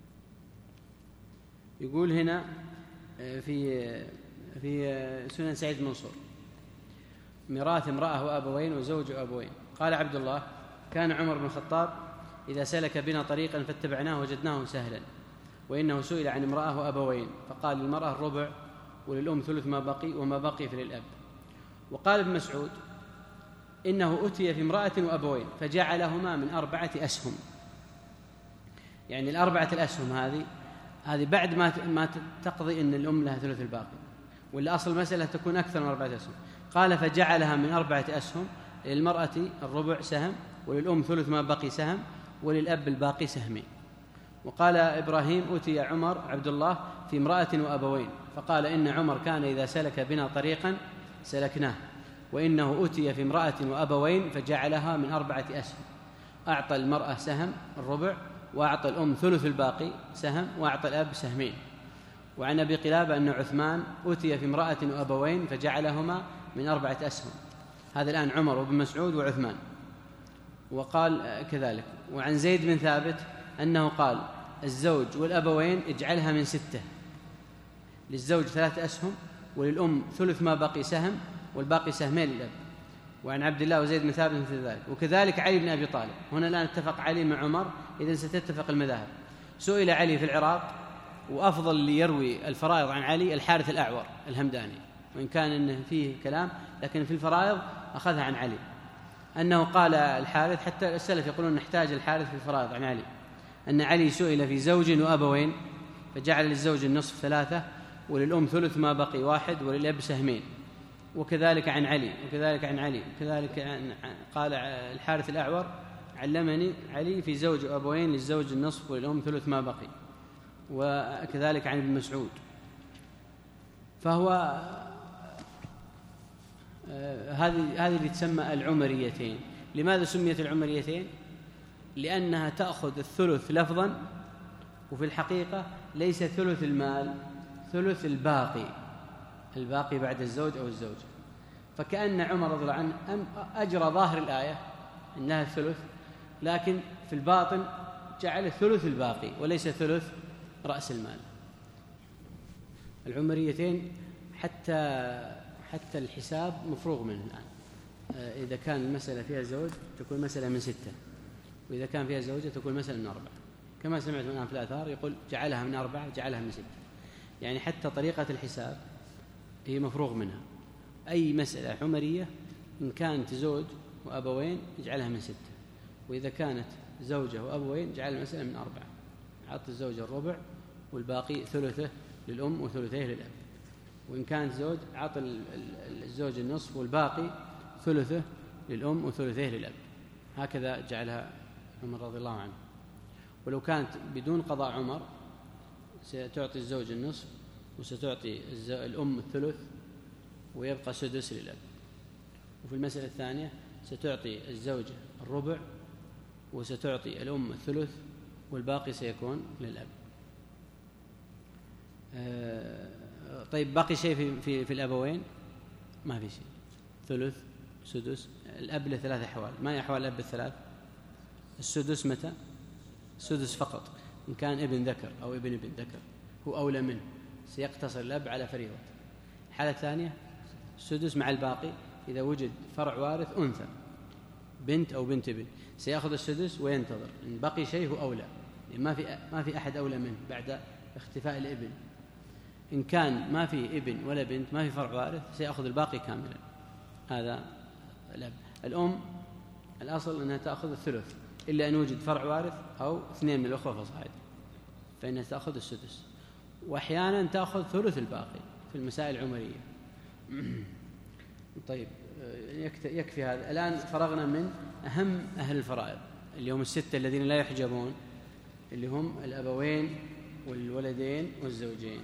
يقول هنا في في سنن سعيد منصور: ميراث امرأة وأبوين وزوج وأبوين. قال عبد الله: كان عمر بن الخطاب إذا سلك بنا طريقا فاتبعناه وجدناه سهلا، وإنه سئل عن امرأة وأبوين فقال للمرأة الربع وللأم ثلث ما بقي وما بقي في للأب. وقال ابن مسعود: إنه أتي في امرأة وأبوين فجعلهما من أربعة أسهم. يعني الأربعة الأسهم هذه هذه بعد ما ما تقضي إن الأم لها ثلث الباقي، ولا أصل المسألة تكون أكثر من أربعة أسهم. قال: فجعلها من أربعة أسهم، للمرأة الربع سهم، وللأم ثلث ما بقي سهم، وللأب الباقي سهمين. وقال إبراهيم: أتي عمر عبد الله في امرأة وأبوين فقال: إن عمر كان إذا سلك بنا طريقا سلكناه، وإنه أتي في امرأة وأبوين فجعلها من أربعة أسهم، أعطى المرأة سهم الربع، وأعطى الأم ثلث الباقي سهم، وأعطى الأب سهمين. وعن أبي قلابة أن عثمان أتي في امرأة وأبوين فجعلهما من أربعة أسهم. هذا الآن عمر وابن مسعود وعثمان. وقال كذلك. وعن زيد بن ثابت أنه قال: الزوج والأبوين اجعلها من ستة، للزوج ثلاثة أسهم، وللأم ثلث ما بقي سهم، والباقي سهمين للأب. وعن عبد الله وزيد بن ثابت مثل ذلك. وكذلك علي بن أبي طالب. هنا الآن اتفق علي مع عمر، إذن ستتفق المذاهب. سئل علي في العراق، وأفضل اللي يروي الفرائض عن علي الحارث الأعور الهمداني، وإن كان إنه فيه كلام لكن في الفرائض أخذها عن علي، أنه قال الحارث، حتى السلف يقولون نحتاج الحارث في الفرائض عن علي، أن علي سئل في زوج وأبوين فجعل للزوج النصف ثلاثة، وللأم ثلث ما بقي واحد، وللأب سهمين. وكذلك عن علي وكذلك عن علي وكذلك عن قال الحارث الأعور علمني علي في زوج وأبوين للزوج النصف وللأم ثلث ما بقي. وكذلك عن ابن مسعود. فهو هذه هذه اللي تسمى العمريتين. لماذا سميت العمريتين؟ لأنها تأخذ الثلث لفظا، وفي الحقيقة ليس ثلث المال، ثلث الباقي، الباقي بعد الزوج أو الزوجة. فكأن عمر رضي الله عنه أجرى ظاهر الآية إنها الثلث، لكن في الباطن جعل ثلث الباقي وليس ثلث رأس المال. العمريتين حتى حتى الحساب مفروغ منه الآن. إذا كان المسألة فيها زوج تكون مسألة من ستة، وإذا كان فيها زوجة تكون مسألة من أربعة، كما سمعت الآن في الآثار يقول جعلها من أربعة جعلها من ستة. يعني حتى طريقة الحساب هي مفروغ منها. أي مسألة عمرية إن كانت زوج وأبوين يجعلها من ستة، وإذا كانت زوجة وأبوين جعل المسألة من أربعة. عط الزوجة الربع والباقي ثلثه للأم وثلثيه للأب. وإن كانت زوج عط الزوج النصف والباقي ثلثه للأم وثلثيه للأب. هكذا جعلها عمر رضي الله عنه. ولو كانت بدون قضاء عمر ستعطي الزوج النصف، وستعطي الأم الثلث، ويبقى سدس للأب. وفي المسألة الثانية ستعطي الزوجة الربع، وستعطي الأم الثلث، والباقي سيكون للأب. آه طيب باقي شيء في, في, في الأبوين؟ ما في شيء. ثلث، سدس. الأب له ثلاث أحوال. ما هي أحوال الأب الثلاث؟ السدس متى؟ السدس فقط إن كان ابن ذكر أو ابن ابن ذكر هو أولى منه، سيقتصر الأب على فريضة. الحالة الثانية السدس مع الباقي إذا وجد فرع وارث أنثى بنت أو بنت ابن، سيأخذ السدس وينتظر إن بقي شيء هو أولى، يعني ما في ما في أحد أولى منه بعد اختفاء الابن. إن كان ما في ابن ولا بنت، ما في فرع وارث، سيأخذ الباقي كاملا. هذا الأب. الأم الأصل أنها تأخذ الثلث إلا أن يوجد فرع وارث أو اثنين من الأخوة فصاعدا، فإنها تأخذ السدس. وأحيانا تأخذ ثلث الباقي في المسائل العمرية. طيب يكفي هذا. الآن فرغنا من أهم أهل الفرائض اللي هم الستة الذين لا يحجبون، اللي هم الأبوين والولدين والزوجين.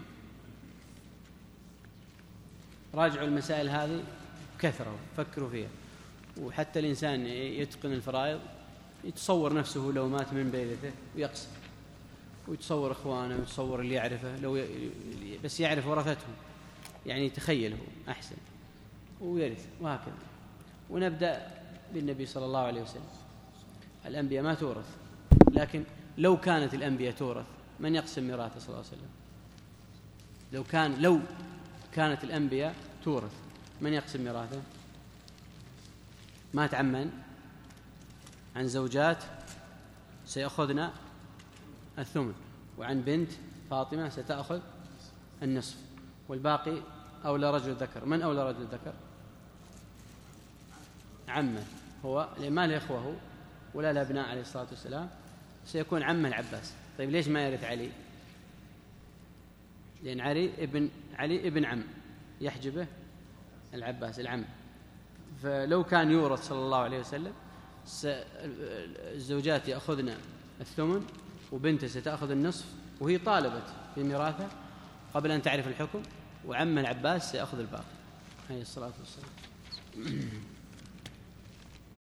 راجعوا المسائل هذه كثرة، فكروا فيها. وحتى الإنسان يتقن الفرائض يتصور نفسه لو مات من بيته ويقسم، ويتصور إخوانه ويتصور اللي يعرفه لو ي... بس يعرف ورثتهم، يعني يتخيله أحسن ويرث، وهكذا. ونبدأ بالنبي صلى الله عليه وسلم. الأنبياء ما تورث، لكن لو كانت الأنبياء تورث من يقسم ميراثه صلى الله عليه وسلم؟ لو كان لو كانت الأنبياء تورث من يقسم ميراثه؟ مات عمن عن زوجات سيأخذنا الثمن، وعن بنت فاطمة ستأخذ النصف، والباقي أولى رجل ذكر. من أولى رجل ذكر؟ عمه هو، ما له إخوة ولا له أبناء عليه الصلاة والسلام، سيكون عمه العباس. طيب ليش ما يرث علي؟ لأن علي ابن علي ابن عم يحجبه العباس العم. فلو كان يورث صلى الله عليه وسلم الزوجات يأخذن الثمن وبنته ستأخذ النصف، وهي طالبت في ميراثها قبل أن تعرف الحكم، وعمه العباس سيأخذ الباقي عليه الصلاة والسلام.